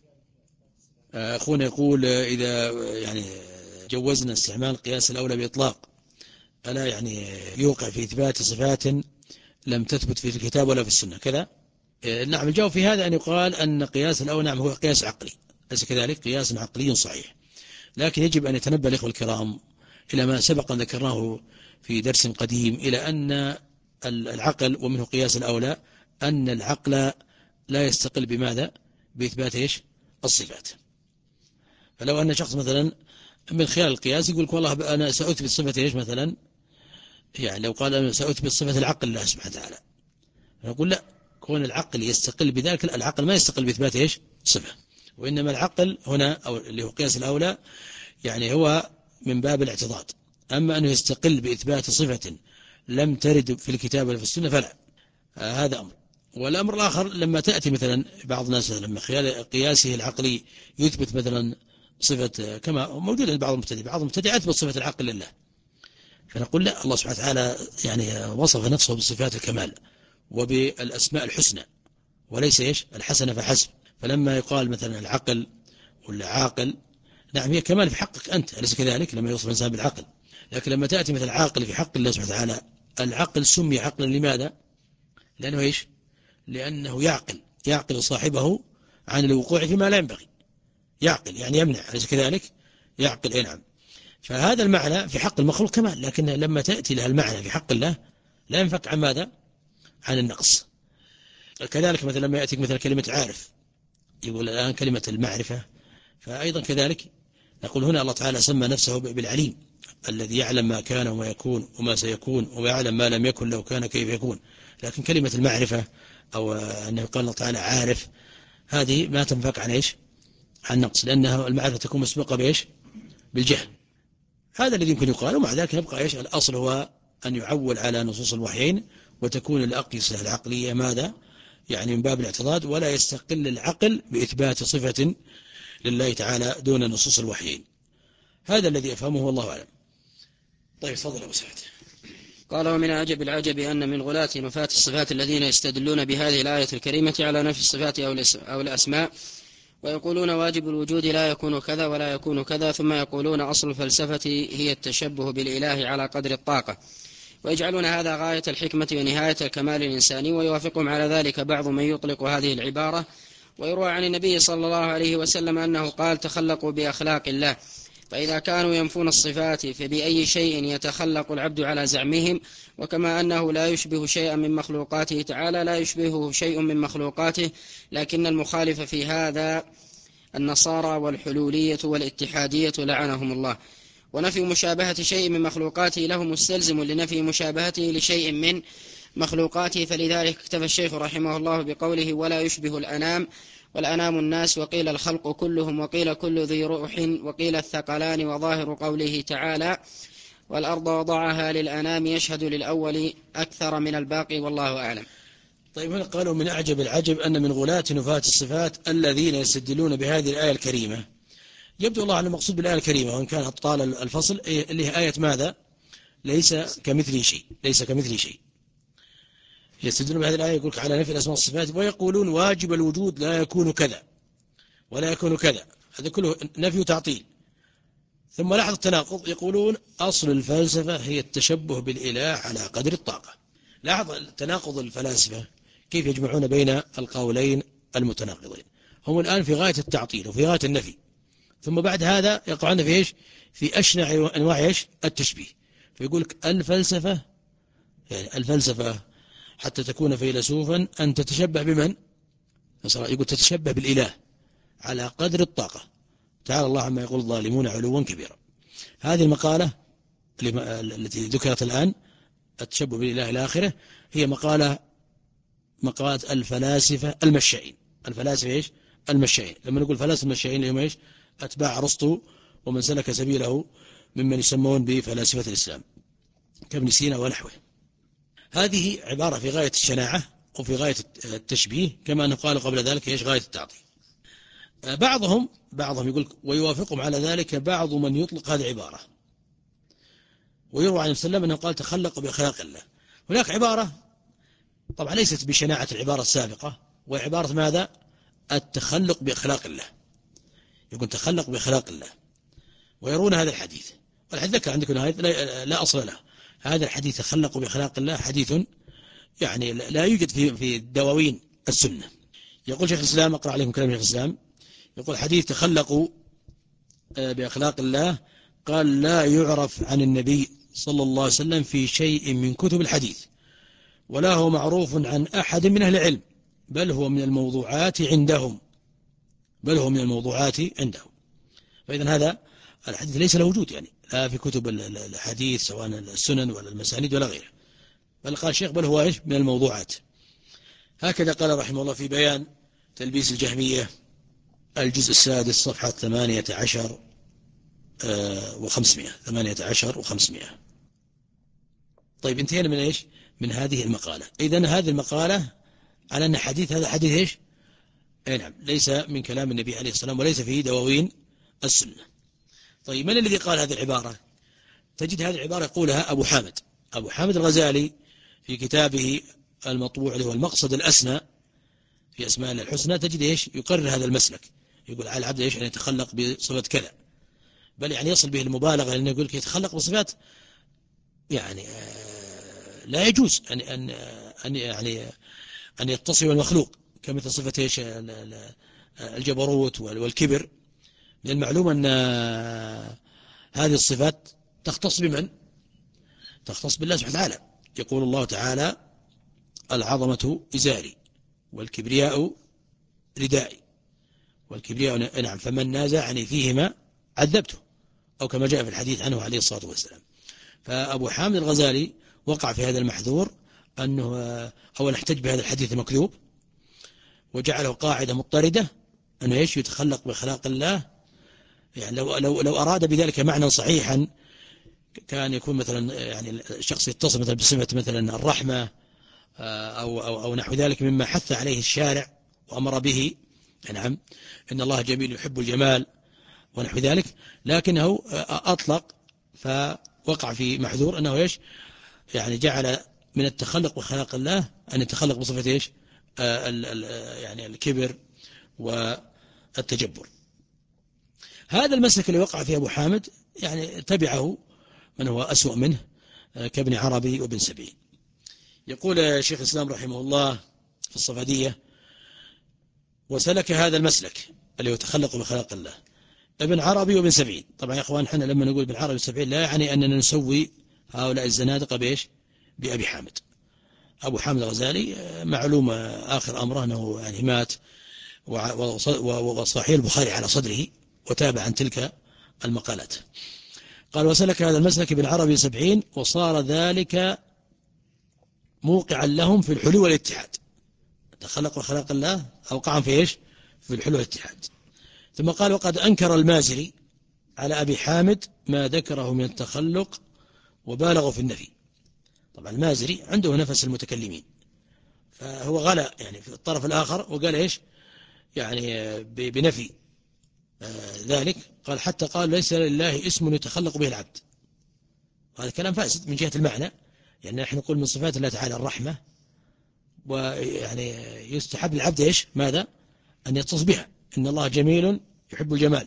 أخونا يقول إذا يعني جوزنا استعمال قياس الأولى بإطلاق ألا يعني يوقع في إثبات صفات لم تثبت في الكتاب ولا في السنة كذا؟ نعم، الجواب في هذا أن يقال أن قياس الأولى نعم هو قياس عقلي، ليس كذلك؟ قياس عقلي صحيح. لكن يجب أن يتنبه الإخوة الكرام إلى ما سبق أن ذكرناه في درس قديم، إلى أن العقل ومنه قياس الأولى أن العقل لا يستقل بماذا؟ بإثبات إيش؟ الصفات. فلو أن شخص مثلا من خلال القياس يقول والله أنا سأثبت صفة إيش مثلا، يعني لو قال أنا سأثبت صفة العقل لله سبحانه وتعالى، نقول لا، كون العقل يستقل بذلك، العقل ما يستقل بإثبات إيش صفة، وإنما العقل هنا أو اللي هو قياس الأولى يعني هو من باب الاعتضاد. أما أنه يستقل بإثبات صفة لم ترد في الكتاب ولا في السنة فلا، آه هذا أمر. والأمر الآخر لما تأتي مثلا بعض الناس لما خلال قياسه العقلي يثبت مثلا صفة كما موجود عند بعض المبتدئين، بعض المبتدئين أثبت صفة العقل لله، فنقول لا، الله سبحانه وتعالى يعني وصف نفسه بصفات الكمال وبالأسماء الحسنى وليس إيش الحسنة فحسب. فلما يقال مثلا العقل ولا عاقل، نعم هي كمال في حقك أنت، أليس كذلك لما يوصف الإنسان بالعقل؟ لكن لما تأتي مثل عاقل في حق الله سبحانه وتعالى، العقل سمي عقلا لماذا؟ لأنه إيش؟ لأنه يعقل يعقل صاحبه عن الوقوع فيما لا ينبغي، يعقل يعني يمنع، أليس كذلك؟ يعقل أي نعم. فهذا المعنى في حق المخلوق كمال، لكن لما تأتي لها المعنى في حق الله لا ينفك عن ماذا؟ عن النقص. كذلك مثلا لما يأتيك مثل كلمة عارف، يقول الآن كلمة المعرفة، فأيضا كذلك نقول هنا الله تعالى سمى نفسه بالعليم الذي يعلم ما كان وما يكون وما سيكون ويعلم ما لم يكن لو كان كيف يكون. لكن كلمة المعرفة أو أنه قال الله تعالى عارف، هذه ما تنفك عن إيش؟ عن نقص، لأنها المعرفة تكون مسبقة بإيش؟ بالجهل. هذا الذي يمكن يقال، ومع ذلك يبقى إيش؟ الأصل هو أن يعول على نصوص الوحيين، وتكون الأقيسة العقلية ماذا؟ يعني من باب الاعتضاد، ولا يستقل العقل بإثبات صفة لله تعالى دون نصوص الوحيين. هذا الذي أفهمه والله أعلم. طيب تفضل أبو سعد. قال: ومن عجب العجب أن من غلاة نفاة الصفات الذين يستدلون بهذه الآية الكريمة على نفي الصفات أو الأسماء، ويقولون واجب الوجود لا يكون كذا ولا يكون كذا، ثم يقولون أصل الفلسفة هي التشبه بالإله على قدر الطاقة، ويجعلون هذا غاية الحكمة ونهاية الكمال الإنساني. ويوافقهم على ذلك بعض من يطلق هذه العبارة. ويروى عن النبي صلى الله عليه وسلم أنه قال: تخلقوا بأخلاق الله. فإذا كانوا ينفون الصفات فبأي شيء يتخلق العبد على زعمهم؟ وكما أنه لا يشبه شيئا من مخلوقاته تعالى لا يشبهه شيء من مخلوقاته، لكن المخالف في هذا النصارى والحلولية والاتحادية لعنهم الله. ونفي مشابهة شيء من مخلوقاته له مستلزم لنفي مشابهته لشيء من مخلوقاته، فلذلك اكتفى الشيخ رحمه الله بقوله: ولا يشبه الأنام. والأنام الناس، وقيل الخلق كلهم، وقيل كل ذي روح، وقيل الثقلان. وظاهر قوله تعالى: والأرض وضعها للأنام يشهد للأول أكثر من الباقي، والله أعلم. طيب هنا قالوا من أعجب العجب أن من غلاة نفاة الصفات الذين يستدلون بهذه الآية الكريمة. يبدو الله أن المقصود بالآية الكريمة وإن كان طال الفصل اللي هي آية ماذا؟ ليس كمثله شيء، ليس كمثله شيء. يستدلون بهذه الآية يقول على نفي الأسماء والصفات، ويقولون واجب الوجود لا يكون كذا ولا يكون كذا، هذا كله نفي وتعطيل. ثم لاحظ التناقض، يقولون أصل الفلسفة هي التشبه بالإله على قدر الطاقة. لاحظ التناقض الفلاسفة كيف يجمعون بين القولين المتناقضين. هم الآن في غاية التعطيل وفي غاية النفي، ثم بعد هذا يقعون في إيش؟ في أشنع أنواع إيش؟ التشبيه. فيقول لك الفلسفة، يعني الفلسفة حتى تكون فيلسوفا أن تتشبه بمن؟ يقول تتشبه بالإله على قدر الطاقة. تعالى الله عما يقول الظالمون علوا كبيرا. هذه المقالة التي ذكرت الآن، التشبه بالإله الآخرة، هي مقالة مقالة الفلاسفة المشائين. الفلاسفة إيش؟ المشائين. لما نقول فلاسفة المشائين هم إيش؟ أتباع أرسطو ومن سلك سبيله ممن يسمون بفلاسفة الإسلام كابن سينا ونحوه. هذه عبارة في غاية الشناعة وفي غاية التشبيه، كما أنه قال قبل ذلك إيش؟ غاية التعطيل. بعضهم بعضهم يقول ويوافقهم على ذلك بعض من يطلق هذه العبارة. ويروى عن وسلم أنه قال: تخلقوا بأخلاق الله. هناك عبارة طبعا ليست بشناعة العبارة السابقة، وعبارة ماذا؟ التخلق بأخلاق الله. يقول تخلق بأخلاق الله، ويرون هذا الحديث. والحديث ذكر عندكم هذا لا, لا أصل له. هذا الحديث تخلقوا بأخلاق الله حديث يعني لا يوجد في في دواوين السنة. يقول شيخ الإسلام، أقرأ عليكم كلام شيخ الإسلام، يقول حديث تخلقوا بأخلاق الله قال: لا يعرف عن النبي صلى الله عليه وسلم في شيء من كتب الحديث، ولا هو معروف عن أحد من أهل العلم، بل هو من الموضوعات عندهم بل هو من الموضوعات عندهم. فإذا هذا الحديث ليس له وجود، يعني لا في كتب الحديث سواء السنن ولا المسانيد ولا غيره، بل قال الشيخ بل هو إيش؟ من الموضوعات. هكذا قال رحمه الله في بيان تلبيس الجهمية الجزء السادس صفحة ثمانية عشر وخمسمائة ثمانية عشر وخمسمائة. طيب انتهينا من ايش؟ من هذه المقالة. إذن هذه المقالة على أن حديث هذا حديث ايش؟ اي نعم، ليس من كلام النبي عليه السلام وليس فيه دواوين السنة. طيب من الذي قال هذه العبارة؟ تجد هذه العبارة يقولها أبو حامد أبو حامد الغزالي في كتابه المطبوع له المقصد الأسنى في أسماء الله الحسنى. تجد إيش؟ يقرر هذا المسلك، يقول على العبد إيش؟ أن يتخلق بصفة كذا، بل يعني يصل به المبالغة لأنه يقول لك يتخلق بصفات يعني لا يجوز أن أن أن يعني أن يتصف المخلوق كمثل صفة إيش؟ الجبروت والكبر، لأن معلوم أن هذه الصفات تختص بمن؟ تختص بالله سبحانه وتعالى. يقول الله تعالى: العظمة إزاري والكبرياء ردائي. والكبرياء نعم، فمن نازعني فيهما عذبته، أو كما جاء في الحديث عنه عليه الصلاة والسلام. فأبو حامد الغزالي وقع في هذا المحذور، أنه أولا احتج بهذا الحديث المكذوب وجعله قاعدة مضطردة أنه إيش؟ يتخلق بخلاق الله. يعني لو, لو, لو أراد بذلك معنى صحيحا كان يكون مثلا يعني الشخص يتصف مثلا بصفة مثلا الرحمة أو, أو, أو نحو ذلك مما حث عليه الشارع وأمر به. نعم، إن الله جميل يحب الجمال ونحو ذلك، لكنه أطلق فوقع في محذور أنه إيش؟ يعني جعل من التخلق بخلاق الله أن يتخلق بصفة إيش؟ ال ال يعني الكبر والتجبر. هذا المسلك اللي وقع فيه أبو حامد يعني تبعه من هو أسوأ منه كابن عربي وابن سبعين. يقول شيخ الإسلام رحمه الله في الصفدية: وسلك هذا المسلك اللي يتخلق بخلاق الله ابن عربي وابن سبعين. طبعا يا أخوان، حنا لما نقول ابن عربي وابن سبعين لا يعني أننا نسوي هؤلاء الزنادقة بإيش؟ بأبي حامد. أبو حامد الغزالي معلوم آخر أمره أنه يعني مات وصحيح البخاري على صدره وتابع عن تلك المقالات. قال: وسلك هذا المسلك ابن عربي سبعين، وصار ذلك موقعا لهم في الحلول والاتحاد. تخلق وخلق الله أوقعهم في إيش؟ في الحلول والاتحاد. ثم قال: وقد أنكر المازري على أبي حامد ما ذكره من التخلق وبالغوا في النفي. طبعا المازري عنده نفس المتكلمين، فهو غلا يعني في الطرف الآخر وقال إيش؟ يعني بنفي ذلك. قال: حتى قال: ليس لله اسم يتخلق به العبد. هذا كلام فاسد من جهة المعنى، يعني نحن نقول من صفات الله تعالى الرحمة، ويعني يستحب للعبد إيش؟ ماذا؟ أن يتصف بها. إن الله جميل يحب الجمال،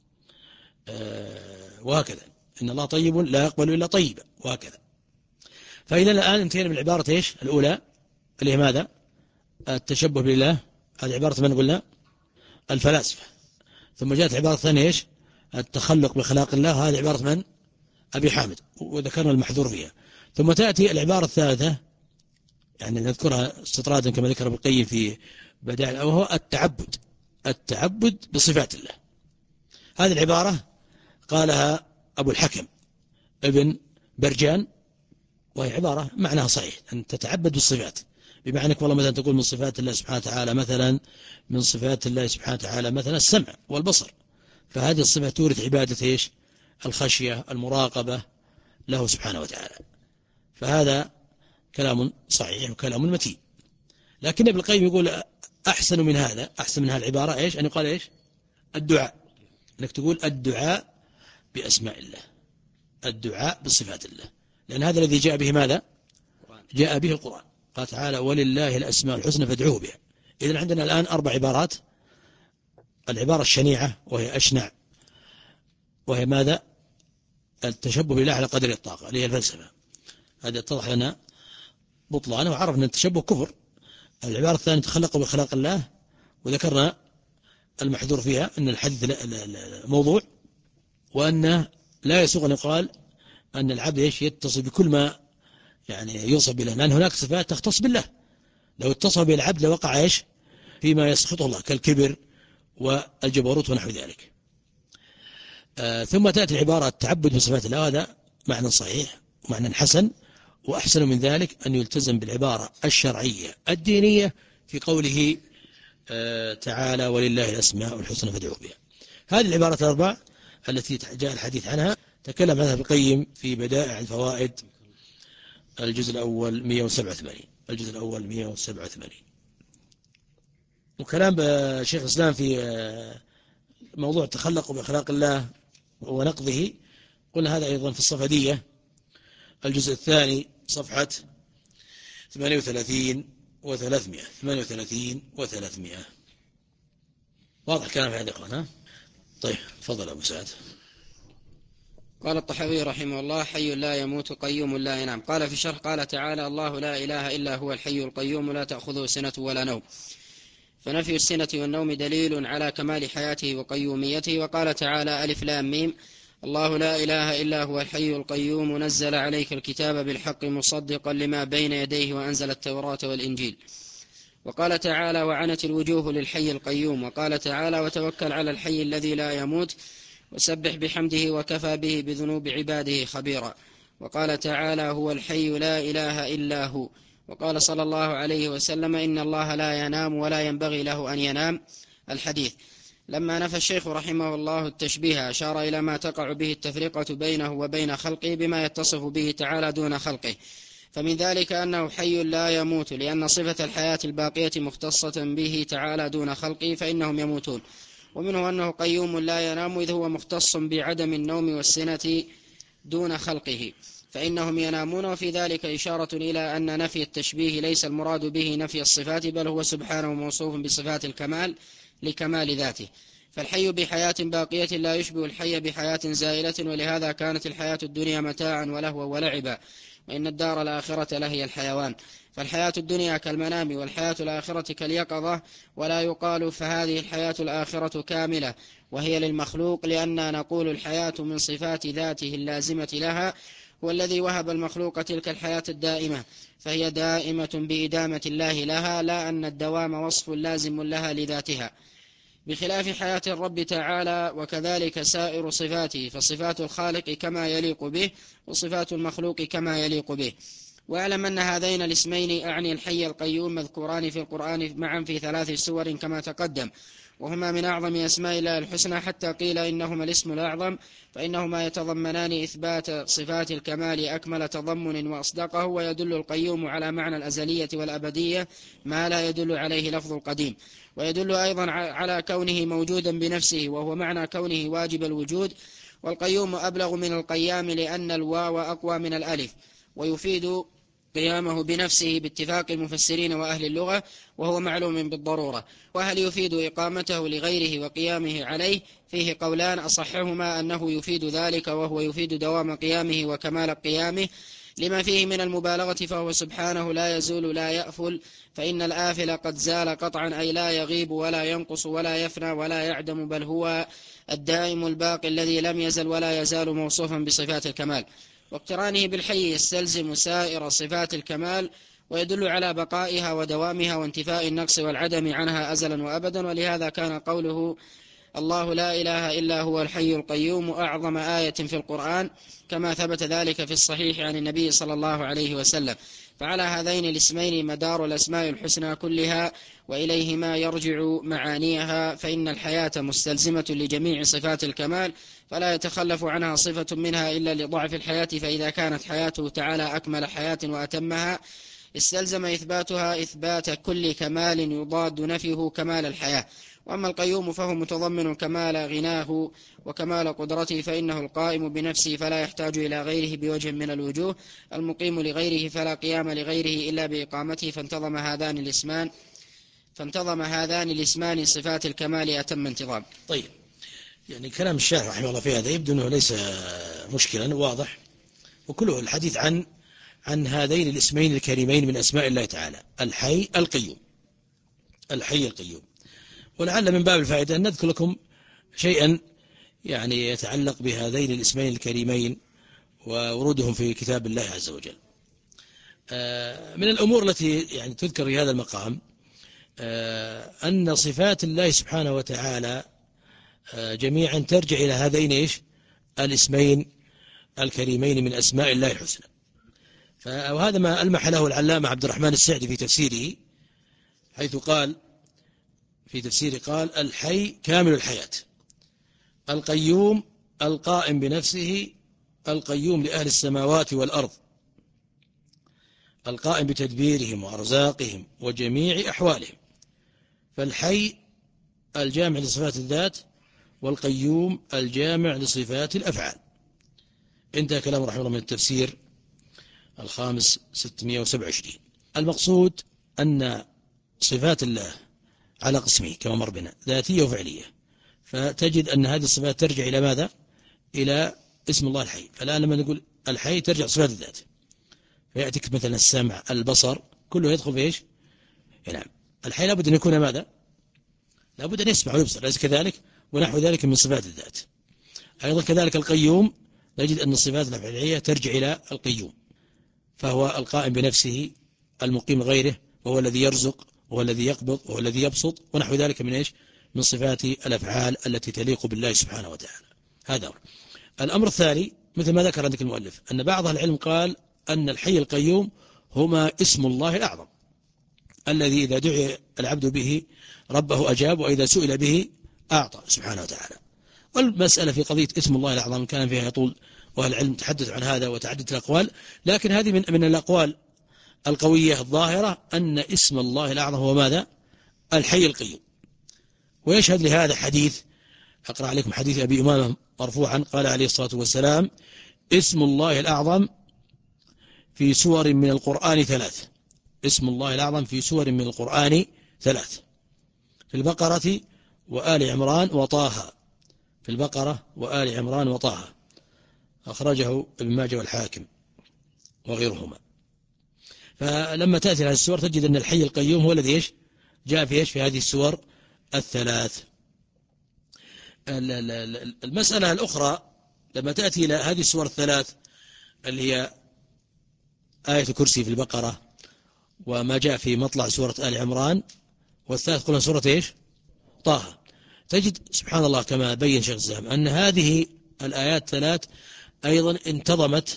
وهكذا. إن الله طيب لا يقبل إلا طيبا، وهكذا. فإذا الآن انتهينا من العبارة إيش؟ الأولى اللي هي ماذا؟ التشبه بالله. هذه عبارة من قلنا؟ الفلاسفة. ثم جاءت عبارة ثانية إيش؟ التخلق بخلاق الله. هذه عبارة من؟ أبي حامد، وذكرنا المحذور فيها. ثم تأتي العبارة الثالثة، يعني نذكرها استطرادا كما ذكر ابن القيم في بدائع، وهو التعبد التعبد بصفات الله. هذه العبارة قالها أبو الحكم ابن برجان، وهي عبارة معناها صحيح، أن تتعبد بالصفات، بمعنى أنك والله مثلا تقول من صفات الله سبحانه وتعالى مثلا من صفات الله سبحانه وتعالى مثلا السمع والبصر، فهذه الصفة تورث عبادة إيش؟ الخشية المراقبة له سبحانه وتعالى. فهذا كلام صحيح وكلام متين. لكن ابن القيم يقول أحسن من هذا، أحسن من هذه العبارة إيش؟ أن يقال إيش؟ الدعاء، أنك تقول الدعاء بأسماء الله، الدعاء بصفات الله، لأن هذا الذي جاء به ماذا؟ جاء به القرآن. قال تعالى: ولله الأسماء الحسنى فادعوه بها. إذن عندنا الآن أربع عبارات. العبارة الشنيعة وهي أشنع، وهي ماذا؟ التشبه بالله على قدر الطاقة، اللي هي الفلسفة. هذا اتضح لنا بطلانه وعرفنا أن التشبه كفر. العبارة الثانية تخلق بخلاق الله، وذكرنا المحذور فيها أن الحديث موضوع، وأنه لا يسوغ أن يقال أن العبد إيش؟ يتصل بكل ما يعني يوصف بالله، لأن هناك صفات تختص بالله، لو اتصف بالعبد لوقع إيش؟ فيما يسخطه الله كالكبر والجبروت ونحو ذلك. آه ثم تأتي العبارة التعبد بصفات الله، هذا معنى صحيح ومعنى حسن، وأحسن من ذلك أن يلتزم بالعبارة الشرعية الدينية في قوله تعالى ولله الأسماء الحسنى فادعوه بها. هذه العبارات الأربع التي جاء الحديث عنها تكلم عنها ابن القيم في بدائع الفوائد الجزء الأول مئة وسبعة وثمانين الجزء الأول مئة وسبعة وثمانين. وكلام شيخ الإسلام في موضوع التخلق بأخلاق الله ونقضه قلنا هذا أيضا في الصفدية الجزء الثاني صفحة ثمانية وثلاثين وثلاثمائة ثمانية وثلاثين وثلاثمائة. واضح كلام في هذه القناة. طيب تفضل أبو سعد. قال الطحاوي رحمه الله: حي لا يموت قيوم لا ينام. قال في الشرح: قال تعالى: الله لا إله إلا هو الحي القيوم لا تأخذه سنة ولا نوم. فنفي السنة والنوم دليل على كمال حياته وقيوميته. وقال تعالى: ألف لام ميم الله لا إله إلا هو الحي القيوم نزل عليك الكتاب بالحق مصدقا لما بين يديه وأنزل التوراة والإنجيل. وقال تعالى: وعنت الوجوه للحي القيوم. وقال تعالى: وتوكل على الحي الذي لا يموت وسبح بحمده وكفى به بذنوب عباده خبيرا. وقال تعالى: هو الحي لا إله إلا هو. وقال صلى الله عليه وسلم: إن الله لا ينام ولا ينبغي له أن ينام. الحديث. لما نفى الشيخ رحمه الله التشبيه أشار إلى ما تقع به التفرقة بينه وبين خلقه بما يتصف به تعالى دون خلقه، فمن ذلك أنه حي لا يموت لأن صفة الحياة الباقية مختصة به تعالى دون خلقه فإنهم يموتون. ومنه أنه قيوم لا ينام إذ هو مختص بعدم النوم والسنة دون خلقه فإنهم ينامون. وفي ذلك إشارة إلى أن نفي التشبيه ليس المراد به نفي الصفات، بل هو سبحانه موصوف بصفات الكمال لكمال ذاته. فالحي بحياة باقية لا يشبه الحي بحياة زائلة، ولهذا كانت الحياة الدنيا متاعا ولهوا ولعبا، وإن الدار الآخرة لهي الحيوان. فالحياة الدنيا كالمنام والحياة الآخرة كاليقظة، ولا يقال فهذه الحياة الآخرة كاملة وهي للمخلوق، لأننا نقول الحياة من صفات ذاته اللازمة لها، هو الذي وهب المخلوق تلك الحياة الدائمة، فهي دائمة بإدامة الله لها، لا أن الدوام وصف لازم لها لذاتها، بخلاف حياة الرب تعالى. وكذلك سائر صفاته، فصفات الخالق كما يليق به وصفات المخلوق كما يليق به. واعلم أن هذين الاسمين أعني الحي القيوم مذكوران في القرآن معا في ثلاث سور كما تقدم، وهما من أعظم أسماء الله الحسنى، حتى قيل إنهما الاسم الأعظم، فإنهما يتضمنان إثبات صفات الكمال أكمل تضمن وأصدقه، ويدل القيوم على معنى الأزلية والأبدية ما لا يدل عليه لفظ القديم، ويدل أيضا على كونه موجودا بنفسه وهو معنى كونه واجب الوجود. والقيوم أبلغ من القيام لأن الواو أقوى من الألف، ويفيد قيامه بنفسه باتفاق المفسرين وأهل اللغة، وهو معلوم بالضرورة. وهل يفيد إقامته لغيره وقيامه عليه؟ فيه قولان، أصحهما أنه يفيد ذلك، وهو يفيد دوام قيامه وكمال قيامه لما فيه من المبالغة، فهو سبحانه لا يزول لا يأفل، فإن الآفل قد زال قطعا، أي لا يغيب ولا ينقص ولا يفنى ولا يعدم، بل هو الدائم الباقي الذي لم يزل ولا يزال موصوفا بصفات الكمال. واقترانه بالحي يستلزم سائر صفات الكمال، ويدل على بقائها ودوامها وانتفاء النقص والعدم عنها أزلا وأبدا. ولهذا كان قوله الله لا إله إلا هو الحي القيوم أعظم آية في القرآن، كما ثبت ذلك في الصحيح عن النبي صلى الله عليه وسلم. فعلى هذين الاسمين مدار الأسماء الحسنى كلها، وإليهما يرجع معانيها، فإن الحياة مستلزمة لجميع صفات الكمال، فلا يتخلف عنها صفة منها إلا لضعف الحياة، فإذا كانت حياته تعالى أكمل حياة وأتمها استلزم إثباتها إثبات كل كمال يضاد نفيه كمال الحياة. وأما القيوم فهو متضمن كمال غناه وكمال قدرته، فإنه القائم بنفسه فلا يحتاج إلى غيره بوجه من الوجوه، المقيم لغيره فلا قيام لغيره إلا بإقامته، فانتظم هذان الاسمان فانتظم هذان الاسمان صفات الكمال أتم انتظام. طيب، يعني كلام الشارح رحمه الله في هذا يبدو أنه ليس مشكلا، واضح، وكله الحديث عن عن هذين الاسمين الكريمين من أسماء الله تعالى، الحي القيوم. الحي القيوم. ولعل من باب الفائدة أن نذكر لكم شيئا يعني يتعلق بهذين الاسمين الكريمين وورودهم في كتاب الله عز وجل. من الأمور التي يعني تذكر في هذا المقام أن صفات الله سبحانه وتعالى جميعا ترجع إلى هذين إيش الاسمين الكريمين من أسماء الله الحسنى. وهذا ما ألمح له العلامة عبد الرحمن السعدي في تفسيره حيث قال في تفسير قال الحي كامل الحياة، القيوم القائم بنفسه، القيوم لأهل السماوات والأرض، القائم بتدبيرهم وأرزاقهم وجميع أحوالهم. فالحي الجامع لصفات الذات، والقيوم الجامع لصفات الأفعال. انتهى كلام رحمه الله من التفسير الخامس ستمائة وسبعة وعشرين. المقصود أن صفات الله على قسمه كما مر بنا، ذاتية وفعلية، فتجد أن هذه الصفات ترجع إلى ماذا؟ إلى اسم الله الحي. فالآن لما نقول الحي ترجع صفات الذات، فيأتيك مثلا السمع، البصر، كله يدخل في إيش؟ نعم. الحي لابد أن يكون ماذا؟ لابد أن يسمع ويبصر، ليس كذلك؟ ونحو ذلك من صفات الذات. أيضا كذلك القيوم، نجد أن الصفات الأفعالية ترجع إلى القيوم، فهو القائم بنفسه المقيم غيره، وهو الذي يرزق، وهو الذي يقبض، وهو الذي يبسط، ونحو ذلك من إيش؟ من صفات الأفعال التي تليق بالله سبحانه وتعالى. هذا هو الأمر الثاني. مثل ما ذكر عندك المؤلف أن بعض العلم قال أن الحي القيوم هما اسم الله الأعظم الذي إذا دعي العبد به ربه أجاب، وإذا سئل به أعطى سبحانه وتعالى. والمسألة في قضية اسم الله الأعظم كان فيها يطول، وأهل العلم تحدث عن هذا وتعدد الأقوال، لكن هذه من من الأقوال القوية الظاهرة أن اسم الله الأعظم هو ماذا؟ الحي القيوم. ويشهد لهذا حديث، أقرأ عليكم حديث أبي أمامة مرفوعا قال عليه الصلاة والسلام: اسم الله الأعظم في سور من القرآن ثلاث. اسم الله الأعظم في سور من القرآن ثلاث: في البقرة وآل عمران وطه. في البقرة وآل عمران وطه، أخرجه ابن ماجه والحاكم وغيرهما. فلما تأتي هذه السور تجد أن الحي القيوم هو الذي إيش؟ جاء في إيش؟ في هذه السور الثلاث. المسألة الأخرى لما تأتي إلى هذه السور الثلاث اللي هي آية الكرسي في البقرة، وما جاء في مطلع سورة آل عمران، والثالث قلنا سورة إيش؟ طه، تجد سبحان الله كما بين شيخ الإسلام أن هذه الآيات ثلاث أيضا انتظمت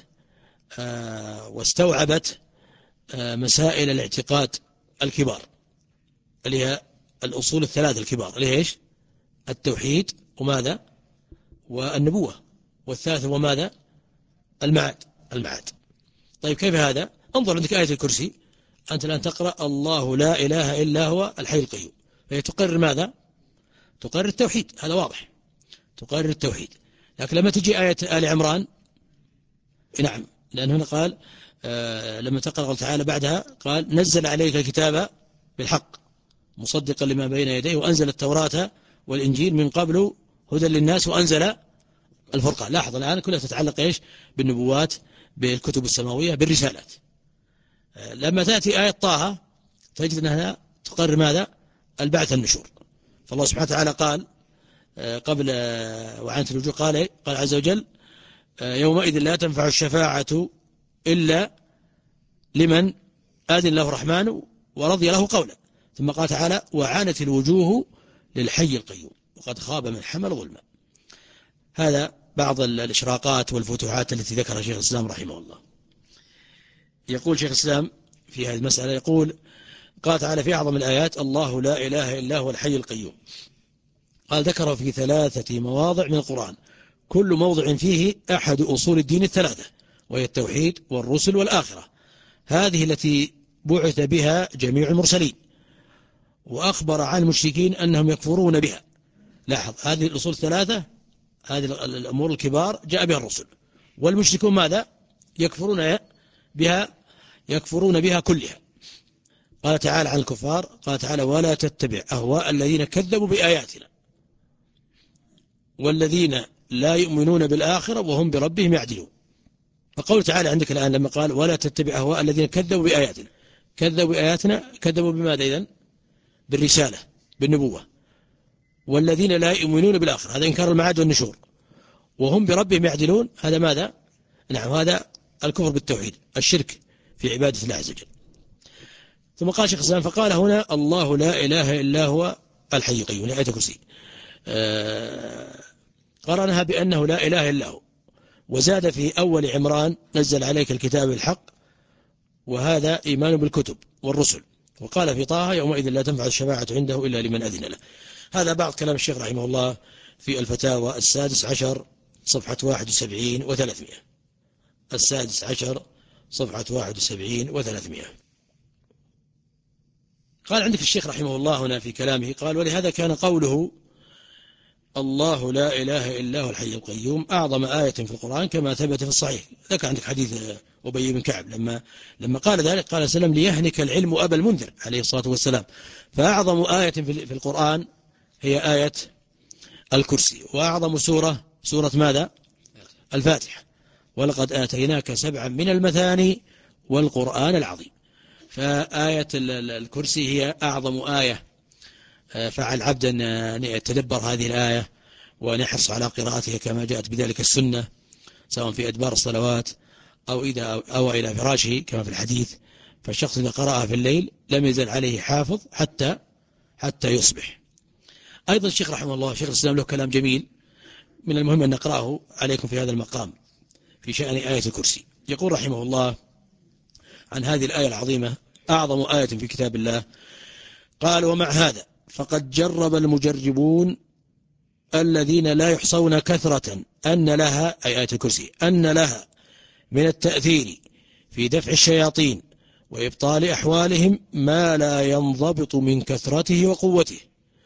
آه واستوعبت آه مسائل الاعتقاد الكبار اللي هي الأصول الثلاث الكبار اللي هي إيش؟ التوحيد وماذا؟ والنبوة، والثالث هو ماذا؟ المعاد. المعاد. طيب كيف هذا؟ انظر عندك آية الكرسي، أنت الآن تقرأ الله لا إله إلا هو الحي القيوم، فهي تقرر ماذا؟ تقرر التوحيد، هذا واضح، تقرر التوحيد. لكن لما تجي آية آل عمران، نعم، لأن هنا قال آه لما تقرأ الله تعالى بعدها قال: نزل عليك الكتاب بالحق مصدقا لما بين يديه وأنزل التوراة والإنجيل من قبل هدى للناس وأنزل الفرقان. لاحظ الآن كلها تتعلق إيش؟ بالنبوات، بالكتب السماوية، بالرسالات. آه لما تأتي آية طه تجد أنها تقرر ماذا؟ البعث النشور. فالله سبحانه وتعالى قال آه قبل آه وعنت الوجوه قال إيه؟ قال عز وجل: يومئذ لا تنفع الشفاعة إلا لمن آذن له الرحمن ورضي له قولا. ثم قال تعالى: وعانت الوجوه للحي القيوم وقد خاب من حمل ظلما. هذا بعض الإشراقات والفتوحات التي ذكرها شيخ الإسلام رحمه الله. يقول شيخ الإسلام في هذه المسألة، يقول: قال تعالى في أعظم الآيات: الله لا إله إلا هو الحي القيوم. قال ذكره في ثلاثة مواضع من القرآن، كل موضع فيه أحد أصول الدين الثلاثة، وهي التوحيد والرسل والآخرة، هذه التي بعث بها جميع المرسلين، وأخبر عن المشركين أنهم يكفرون بها. لاحظ هذه الأصول الثلاثة، هذه الأمور الكبار جاء بها الرسل، والمشركون ماذا؟ يكفرون بها، يكفرون بها كلها. قال تعالى عن الكفار، قال تعالى: ولا تتبع أهواء الذين كذبوا بآياتنا والذين لا يؤمنون بالآخرة وهم بربهم يعدلون. فقول تعالى عندك الآن لما قال: ولا تتبع أهواء الذين كذبوا بآياتنا، كذبوا بآياتنا، كذبوا بماذا إذن؟ بالرسالة، بالنبوة. والذين لا يؤمنون بالآخرة، هذا إنكار المعاد والنشور. وهم بربهم يعدلون، هذا ماذا؟ نعم، هذا الكفر بالتوحيد، الشرك في عبادة الله عز وجل. ثم قال شيخ الإسلام: فقال هنا: الله لا إله إلا هو الحي القيوم، آية الكرسي، آه قرنها بأنه لا إله إلا هو، وزاد في أول عمران: نزل عليك الكتاب بالحق، وهذا إيمان بالكتب والرسل. وقال في طه يومئذ لا تنفع الشفاعة عنده إلا لمن أذن له. هذا بعض كلام الشيخ رحمه الله في الفتاوى السادس عشر صفحة واحد وسبعين وثلاثمائة. السادس عشر صفحة واحد وسبعين وثلاثمائة. قال عندك الشيخ رحمه الله هنا في كلامه، قال ولهذا كان قوله الله لا إله إلا هو الحي القيوم أعظم آية في القرآن كما ثبت في الصحيح. ذكر عندك حديث أبي بن كعب لما لما قال ذلك قال سلم ليهنك العلم أبا المنذر عليه الصلاة والسلام. فأعظم آية في القرآن هي آية الكرسي، وأعظم سورة سورة ماذا؟ الفاتحة. ولقد آتيناك سبعا من المثاني والقرآن العظيم. فآية الكرسي هي أعظم آية، فعلى العبد أن يتدبر هذه الآية وأن يحرص على قراءتها كما جاءت بذلك السنة، سواء في أدبار الصلوات أو إذا أوى إلى فراشه كما في الحديث. فالشخص إذا قرأها في الليل لم يزل عليه حافظ حتى حتى يصبح. أيضا الشيخ رحمه الله شيخ الإسلام له كلام جميل من المهم أن نقرأه عليكم في هذا المقام في شأن آية الكرسي. يقول رحمه الله عن هذه الآية العظيمة أعظم آية في كتاب الله، قال ومع هذا فقد جرب المجربون الذين لا يحصون كثرة أن لها أي آية الكرسي أن لها من التأثير في دفع الشياطين وإبطال أحوالهم ما لا ينضبط من كثرته وقوته،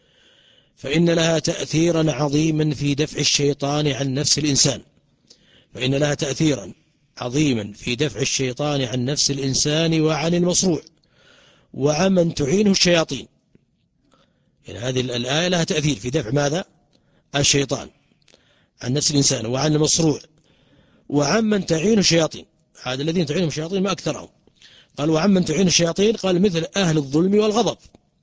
فإن لها تأثيرا عظيما في دفع الشيطان عن نفس الإنسان فإن لها تأثيرا عظيما في دفع الشيطان عن نفس الإنسان وعن المصروع وعمن تعينه الشياطين. يعني هذه الآية لها تأثير في دفع ماذا؟ الشيطان عن نفس الإنسان وعن المصروع وعمن تعين الشياطين. هذا الذين تعينهم الشياطين ما أكثرهم. قال وعمن تعين الشياطين قال مثل أهل الظلم والغضب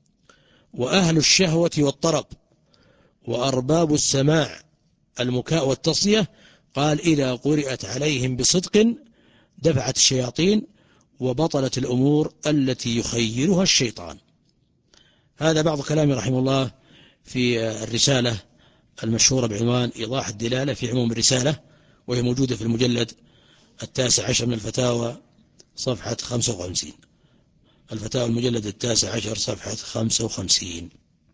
وأهل الشهوة والطرب وأرباب السماع المكاء والتصية. قال إذا قرأت عليهم بصدق دفعت الشياطين وبطلت الأمور التي يخيرها الشيطان. هذا بعض كلامه رحمه الله في الرسالة المشهورة بعنوان إيضاح الدلالة في عموم الرسالة، وهي موجودة في المجلد التاسع عشر من الفتاوى صفحة خمسة وخمسين. الفتاوى المجلد التاسع عشر صفحة خمسة وخمسين.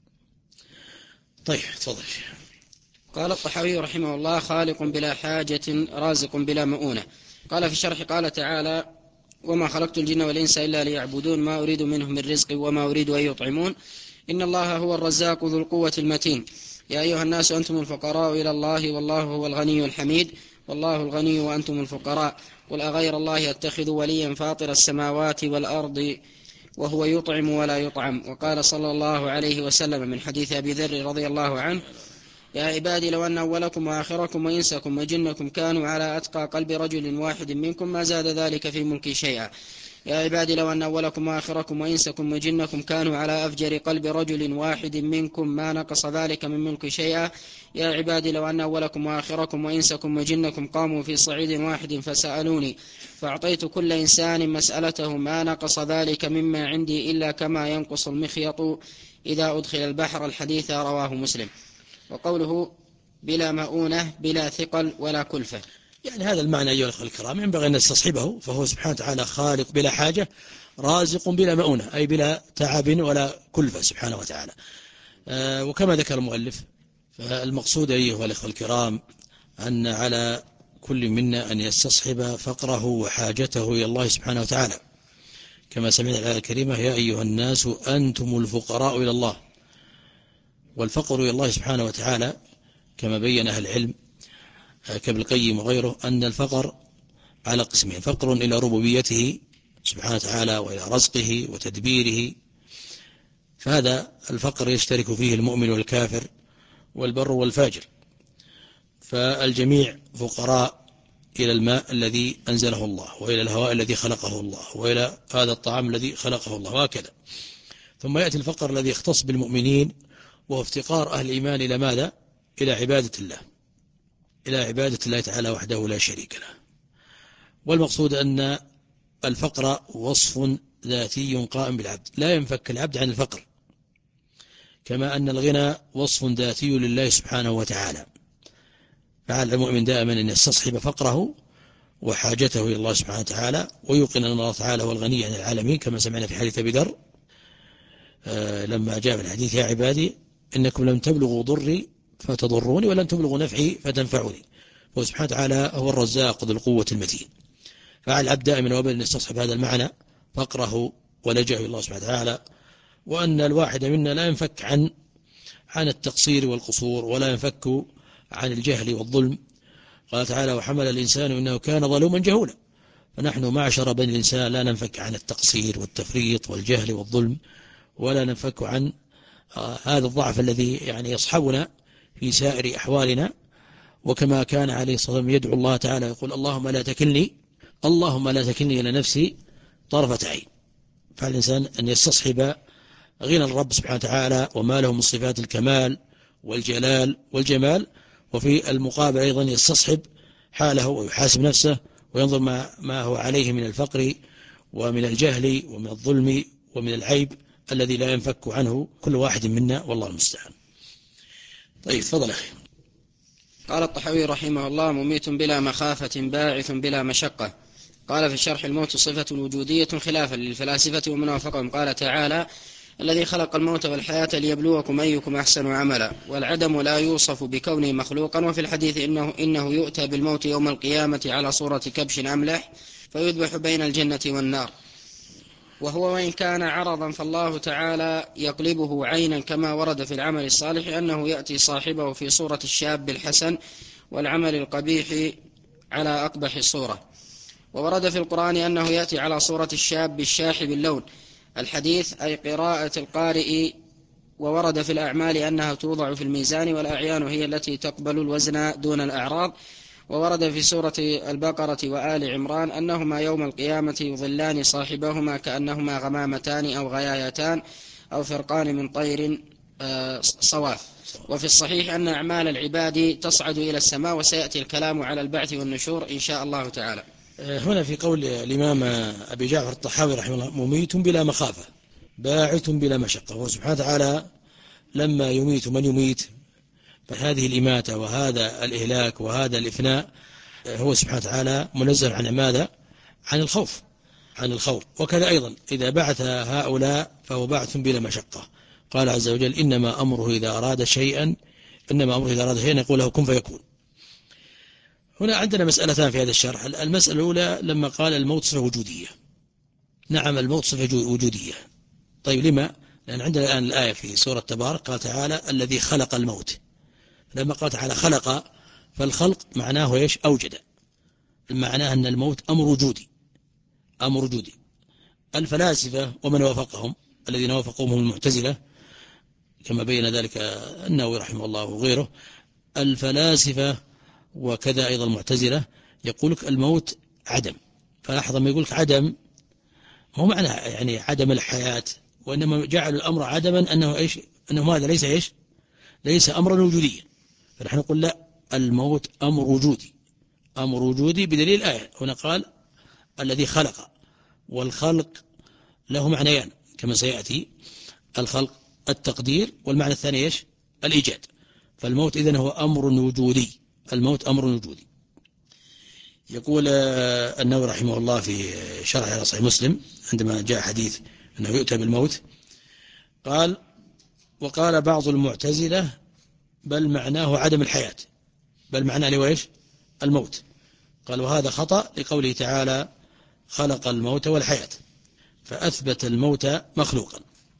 طيب تفضل. قال الطحاوي رحمه الله خالق بلا حاجة رازق بلا مؤونة. قال في الشرح قال تعالى وما خلقت الجن والإنس إلا ليعبدون ما أريد منهم من رزق وما أريد أن يطعمون إن الله هو الرزاق ذو القوة المتين. يا أيها الناس أنتم الفقراء إلى الله والله هو الغني الحميد والله الغني وأنتم الفقراء قل أغير الله أتخذ وليا فاطر السماوات والأرض وهو يطعم ولا يطعم. وقال صلى الله عليه وسلم من حديث أبي ذر رضي الله عنه يا عبادي لو أن أولكم وآخركم وإنسكم وجنكم كانوا على أتقى قلب رجل واحد منكم ما زاد ذلك في ملكي شيئا. يا عبادي لو أن أولكم وآخركم وإنسكم وجنكم كانوا على أفجر قلب رجل واحد منكم ما نقص ذلك من ملك شيئا. يا عبادي لو أن أولكم وآخركم وإنسكم وجنكم قاموا في صعيد واحد فسألوني فأعطيت كل إنسان مسألته ما نقص ذلك مما عندي إلا كما ينقص المخيط إذا أدخل البحر. الحديث رواه مسلم. وقوله بلا مؤونة بلا ثقل ولا كلفة، يعني هذا المعنى أيها الأخوة الكرام ينبغي أن نستصحبه. فهو سبحانه وتعالى خالق بلا حاجة رازق بلا مؤونة أي بلا تعب ولا كلفة سبحانه وتعالى. آه وكما ذكر المؤلف فالمقصود أيها الأخوة الكرام أن على كل منا أن يستصحب فقره وحاجته إلى الله سبحانه وتعالى كما سمعنا الآية الكريمة يا أيها الناس أنتم الفقراء إلى الله. والفقر إلى الله سبحانه وتعالى كما بين أهل العلم كابن القيم وغيره أن الفقر على قسمين: فقر إلى ربوبيته سبحانه وتعالى وإلى رزقه وتدبيره، فهذا الفقر يشترك فيه المؤمن والكافر والبر والفاجر، فالجميع فقراء إلى الماء الذي أنزله الله وإلى الهواء الذي خلقه الله وإلى هذا الطعام الذي خلقه الله وهكذا. ثم يأتي الفقر الذي يختص بالمؤمنين وهو افتقار أهل الإيمان إلى ماذا؟ إلى عبادة الله، إلى عبادة الله تعالى وحده لا شريك له. والمقصود أن الفقر وصف ذاتي قائم بالعبد لا ينفك العبد عن الفقر، كما أن الغنى وصف ذاتي لله سبحانه وتعالى. فعلى المؤمن دائما أن يستصحب فقره وحاجته إلى الله سبحانه وتعالى ويوقن أن الله تعالى هو الغني عن العالمين كما سمعنا في حديث أبي ذر لما جاء في الحديث يا عبادي إنكم لم تبلغوا ضري فتضروني ولن تبلغوا نفعي فتنفعوني. هو سبحانه وتعالى هو الرزاق ذو القوة المتين، فعلى العبد دائما وابدا أن يستصحب هذا المعنى فقره ولجأه إلى الله سبحانه وتعالى، وأن الواحد منا لا ينفك عن عن التقصير والقصور، ولا ينفك عن الجهل والظلم. قال تعالى وحمل الإنسان إنه كان ظلوما جهولا. فنحن معشر بني الإنسان لا ننفك عن التقصير والتفريط والجهل والظلم، ولا ننفك عن هذا الضعف الذي يعني يصحبنا في سائر أحوالنا. وكما كان عليه الصلاة والسلام يدعو الله تعالى يقول اللهم لا تكلني اللهم لا تكلني إلى نفسي طرفة عين. فالإنسان أن يستصحب غنى الرب سبحانه وتعالى وما له من صفات الكمال والجلال والجمال، وفي المقابل أيضا يستصحب حاله ويحاسب نفسه وينظر ما, ما هو عليه من الفقر ومن الجهل ومن الظلم ومن العيب الذي لا ينفك عنه كل واحد منا، والله المستعان. طيب تفضل أخي. قال الطحاوي رحمه الله مميت بلا مخافة باعث بلا مشقة. قال في الشرح الموت صفة وجودية خلافا للفلاسفة ومن وافقهم. قال تعالى الذي خلق الموت والحياة ليبلوكم أيكم أحسن عملا، والعدم لا يوصف بكونه مخلوقا. وفي الحديث إنه, إنه يؤتى بالموت يوم القيامة على صورة كبش أملح فيذبح بين الجنة والنار، وهو وإن كان عرضا فالله تعالى يقلبه عينا كما ورد في العمل الصالح أنه يأتي صاحبه في صورة الشاب الحسن والعمل القبيح على أقبح صورة. وورد في القرآن أنه يأتي على صورة الشاب الشاحب اللون الحديث أي قراءة القارئ. وورد في الأعمال أنها توضع في الميزان والأعيان هي التي تقبل الوزن دون الأعراض. وورد في سورة البقرة وآل عمران أنهما يوم القيامة يظلان صاحبهما كأنهما غمامتان أو غيايتان أو فرقان من طير صواف. وفي الصحيح أن أعمال العباد تصعد إلى السماء، وسيأتي الكلام على البعث والنشور إن شاء الله تعالى. هنا في قول الإمام أبي جعفر الطحاوي رحمه الله مميت بلا مخافة باعث بلا مشقة. هو سبحانه وتعالى لما يميت من يميت، فهذه الإماتة وهذا الإهلاك وهذا الإفناء هو سبحانه وتعالى منزه عن ماذا؟ عن الخوف عن الخوف. وكذا أيضا إذا بعث هؤلاء فهو بعث بلا مشقة. قال عز وجل إنما أمره إذا أراد شيئا إنما أمره إذا أراد شيئا يقول له كن فيكون. هنا عندنا مسألتان في هذا الشرح. المسألة الأولى لما قال الموت صفة وجودية. نعم الموت صفة وجودية. طيب لما؟ لأن عندنا الآن الآية في سورة تبارك قال تعالى الذي خلق الموت. لما قال تعالى خلق، فالخلق معناه إيش؟ أوجد. المعنى أن الموت أمر وجودي أمر وجودي. الفلاسفة ومن وافقهم الذين وافقوهم المعتزلة كما بين ذلك النووي رحمه الله وغيره، الفلاسفة وكذا أيضا المعتزلة يقول لك الموت عدم. فلاحظ ما يقول لك عدم هو معنى يعني عدم الحياة، وإنما جعل الأمر عدما أنه إيش؟ أنه هذا ليس إيش؟ ليس أمرا وجوديا. فنحن نقول لا، الموت أمر وجودي أمر وجودي بدليل الآية. هنا قال الذي خلق، والخلق له معنيان كما سيأتي، الخلق التقدير، والمعنى الثاني إيش؟ الإيجاد. فالموت إذن هو أمر وجودي الموت أمر وجودي. يقول النووي رحمه الله في شرح على صحيح مسلم عندما جاء حديث أنه يؤتى بالموت قال وقال بعض المعتزلة بل معناه عدم الحياة، بل معناه لويش الموت. قال وهذا خطأ لقوله تعالى خلق الموت والحياة، فأثبت الموت مخلوقا.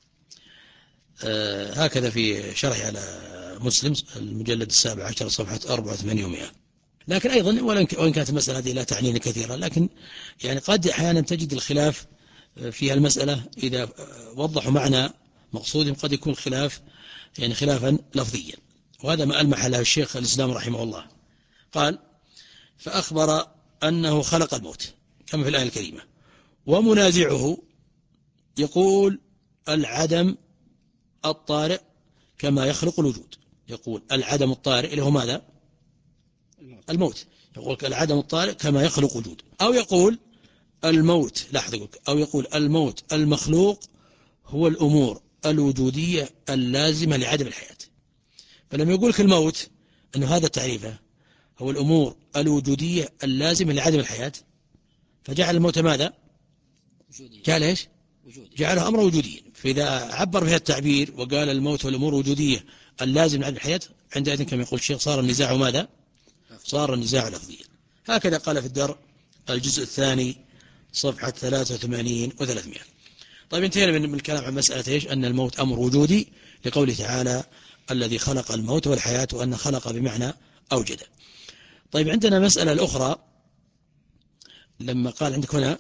آه هكذا في شرح على مسلم المجلد السابع عشر صفحة أربعة وثمانين ومئة. لكن أيضا وإن كانت المسألة هذه لا تعنينا كثيرا، لكن يعني قد أحيانا تجد الخلاف في المسألة إذا وضحوا معنى مقصود قد يكون خلاف يعني خلافا لفظيا. وهذا ما ألمح له الشيخ الإسلام رحمه الله. قال فأخبر أنه خلق الموت كما في الآية الكريمة، ومنازعه يقول العدم الطارئ كما يخلق الوجود. يقول العدم الطارئ اللي هو ماذا؟ الموت. يقول العدم الطارئ كما يخلق وجود، أو يقول الموت لاحظ يقول أو يقول الموت المخلوق هو الأمور الوجودية اللازمة لعدم الحياة. فلما يقول لك الموت أنه هذا تعريفه هو الأمور الوجودية اللازمة لعدم الحياة، فجعل الموت ماذا؟ جعل إيش؟ جعله أمر وجودي. فإذا عبر بهذا التعبير وقال الموت والأمور وجودية اللازم عن الحياة، عندئذ كما يقول الشيخ صار النزاع ماذا؟ صار النزاع لفظيا. هكذا قال في الدرء الجزء الثاني صفحة ثلاثة وثمانين وثلاثمائة. طيب انتهينا من الكلام عن مسألة إيش؟ أن الموت أمر وجودي لقوله تعالى الذي خلق الموت والحياة، وأن خلق بمعنى أوجد. طيب عندنا مسألة الأخرى لما قال عندك هنا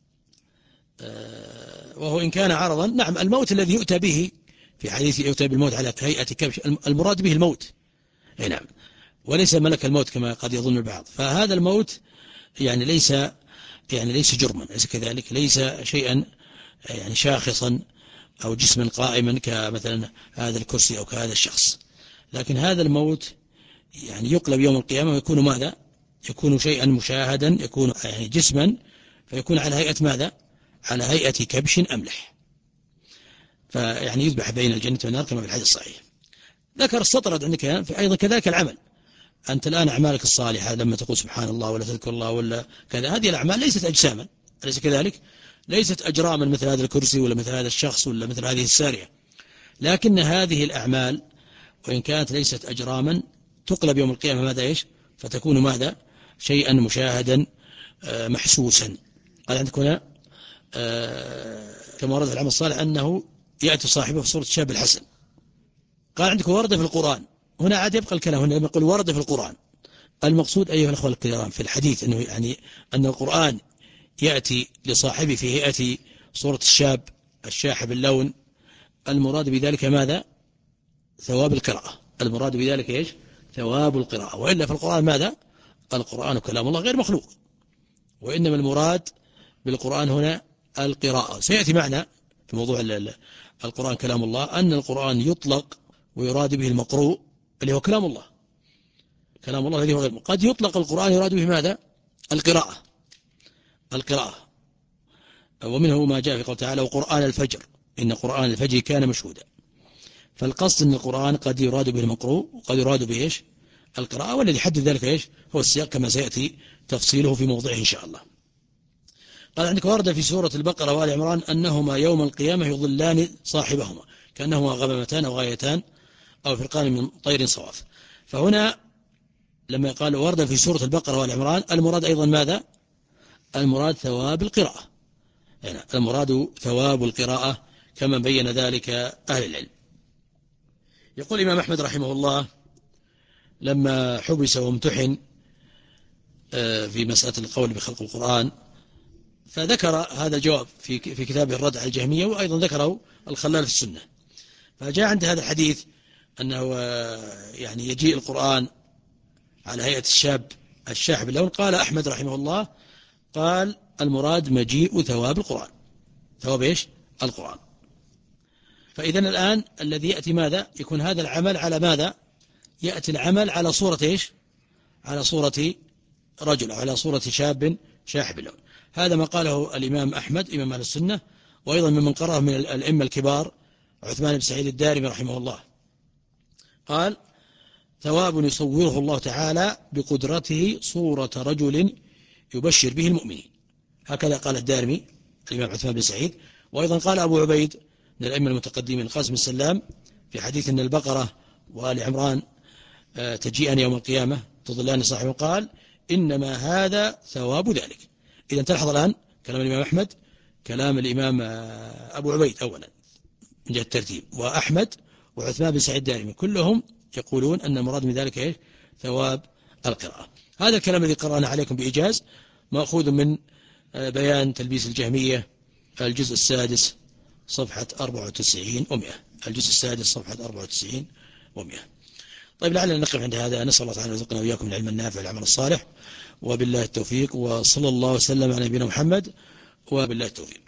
وهو إن كان عرضا، نعم الموت الذي يؤتى به في حديث يؤتى بالموت على هيئة كبش، المراد به الموت، أي نعم، وليس ملك الموت كما قد يظن البعض. فهذا الموت يعني ليس يعني ليس جرما، ليس كذلك، ليس شيئا يعني شاخصا أو جسما قائما كمثلا هذا الكرسي أو كهذا الشخص، لكن هذا الموت يعني يقلب يوم القيامة ويكون ماذا؟ يكون شيئا مشاهدا، يكون يعني جسما، فيكون على هيئة ماذا؟ على هيئة كبش أملح، فيعني يذبح بين الجنة والنار كما في الحديث الصحيح. ذكر السطرد عندك أيضا كذلك العمل. أنت الآن أعمالك الصالحة لما تقول سبحان الله ولا تذكر الله ولا كذا، هذه الأعمال ليست أجساما، أليس كذلك؟ ليست أجراما مثل هذا الكرسي ولا مثل هذا الشخص ولا مثل هذه السارية، لكن هذه الأعمال وإن كانت ليست أجراما تقلب يوم القيامة ماذا إيش؟ فتكون ماذا؟ شيئا مشاهدا محسوسا. قال عندك هنا كما ورد في العمل الصالح أنه يأتي صاحبه في صورة الشاب الحسن. قال عندك ورد في القرآن، هنا عاد يبقى الكلام، هنا لما يقول ورد في القرآن المقصود أيها الأخوة الكرام في الحديث أنه يعني أن القرآن يأتي لصاحبه في هيئة صورة الشاب الشاحب اللون، المراد بذلك ماذا؟ ثواب القراءة، المراد بذلك إيش؟ ثواب القراءة. وإلا في القرآن ماذا؟ القرآن كلام الله غير مخلوق، وإنما المراد بالقرآن هنا القراءة. سيأتي معنا في موضوع القرآن كلام الله أن القرآن يطلق ويراد به المقروء اللي هو كلام الله، كلام الله الذي هو غير، قد يطلق القرآن يراد به ماذا؟ القراءة، القراءة. ومنه ما جاء في قوله تعالى وقرآن الفجر إن قرآن الفجر كان مشهودا. فالقصد أن القرآن قد يراد به المقروء وقد يراد به إيش؟ القراءة، والذي يحدد ذلك إيش؟ هو السياق كما سيأتي تفصيله في موضعه إن شاء الله. قال عندك ورد في سورة البقرة وآل عمران أنهما يوم القيامة يظلان صاحبهما كأنهما غمامتان أو غايتان أو فرقان من طير صواف. فهنا لما قال ورد في سورة البقرة وآل عمران المراد أيضا ماذا؟ المراد ثواب القراءة، يعني المراد ثواب القراءة كما بين ذلك أهل العلم. يقول الإمام أحمد رحمه الله لما حبس وامتحن في مسألة القول بخلق القرآن فذكر هذا الجواب في في كتابه الرد على الجهمية، وأيضا ذكره الخلال في السنة. فجاء عند هذا الحديث أنه يعني يجيء القرآن على هيئة الشاب الشاحب اللون. قال أحمد رحمه الله قال المراد مجيء ثواب القرآن، ثواب إيش؟ القرآن. فإذا الآن الذي يأتي ماذا؟ يكون هذا العمل على ماذا؟ يأتي العمل على صورة إيش؟ على صورة رجل أو على صورة شاب شاحب اللون. هذا ما قاله الإمام أحمد إمام أهل السنة، وأيضا ممن قرأه من الأئمة الكبار عثمان بن سعيد الدارمي رحمه الله. قال ثواب يصوره الله تعالى بقدرته صورة رجل يبشر به المؤمنين، هكذا قال الدارمي الإمام عثمان بن سعيد. وأيضا قال أبو عبيد من الأئمة المتقدمين القاسم السلام في حديث أن البقرة وآل عمران تجيئان يوم القيامة تظلان صاحبه، قال إنما هذا ثواب ذلك. إذا تلحظ الآن كلام الإمام أحمد كلام الإمام أبو عبيد أولا من جهة الترتيب، وأحمد وعثمان بن سعيد الدارمي كلهم يقولون أن المراد من ذلك إيه؟ ثواب القراءة. هذا الكلام الذي قرأنا عليكم بإيجاز مأخوذ من بيان تلبيس الجهمية الجزء السادس صفحة أربعة وتسعين ومئة، الجزء السادس صفحة أربعة وتسعين ومئة. طيب لعلنا نقف عند هذا، نسأل الله تعالى أن يرزقنا وإياكم العلم النافع والعمل الصالح، وبالله التوفيق، وصلى الله وسلم على نبينا محمد، وبالله التوفيق.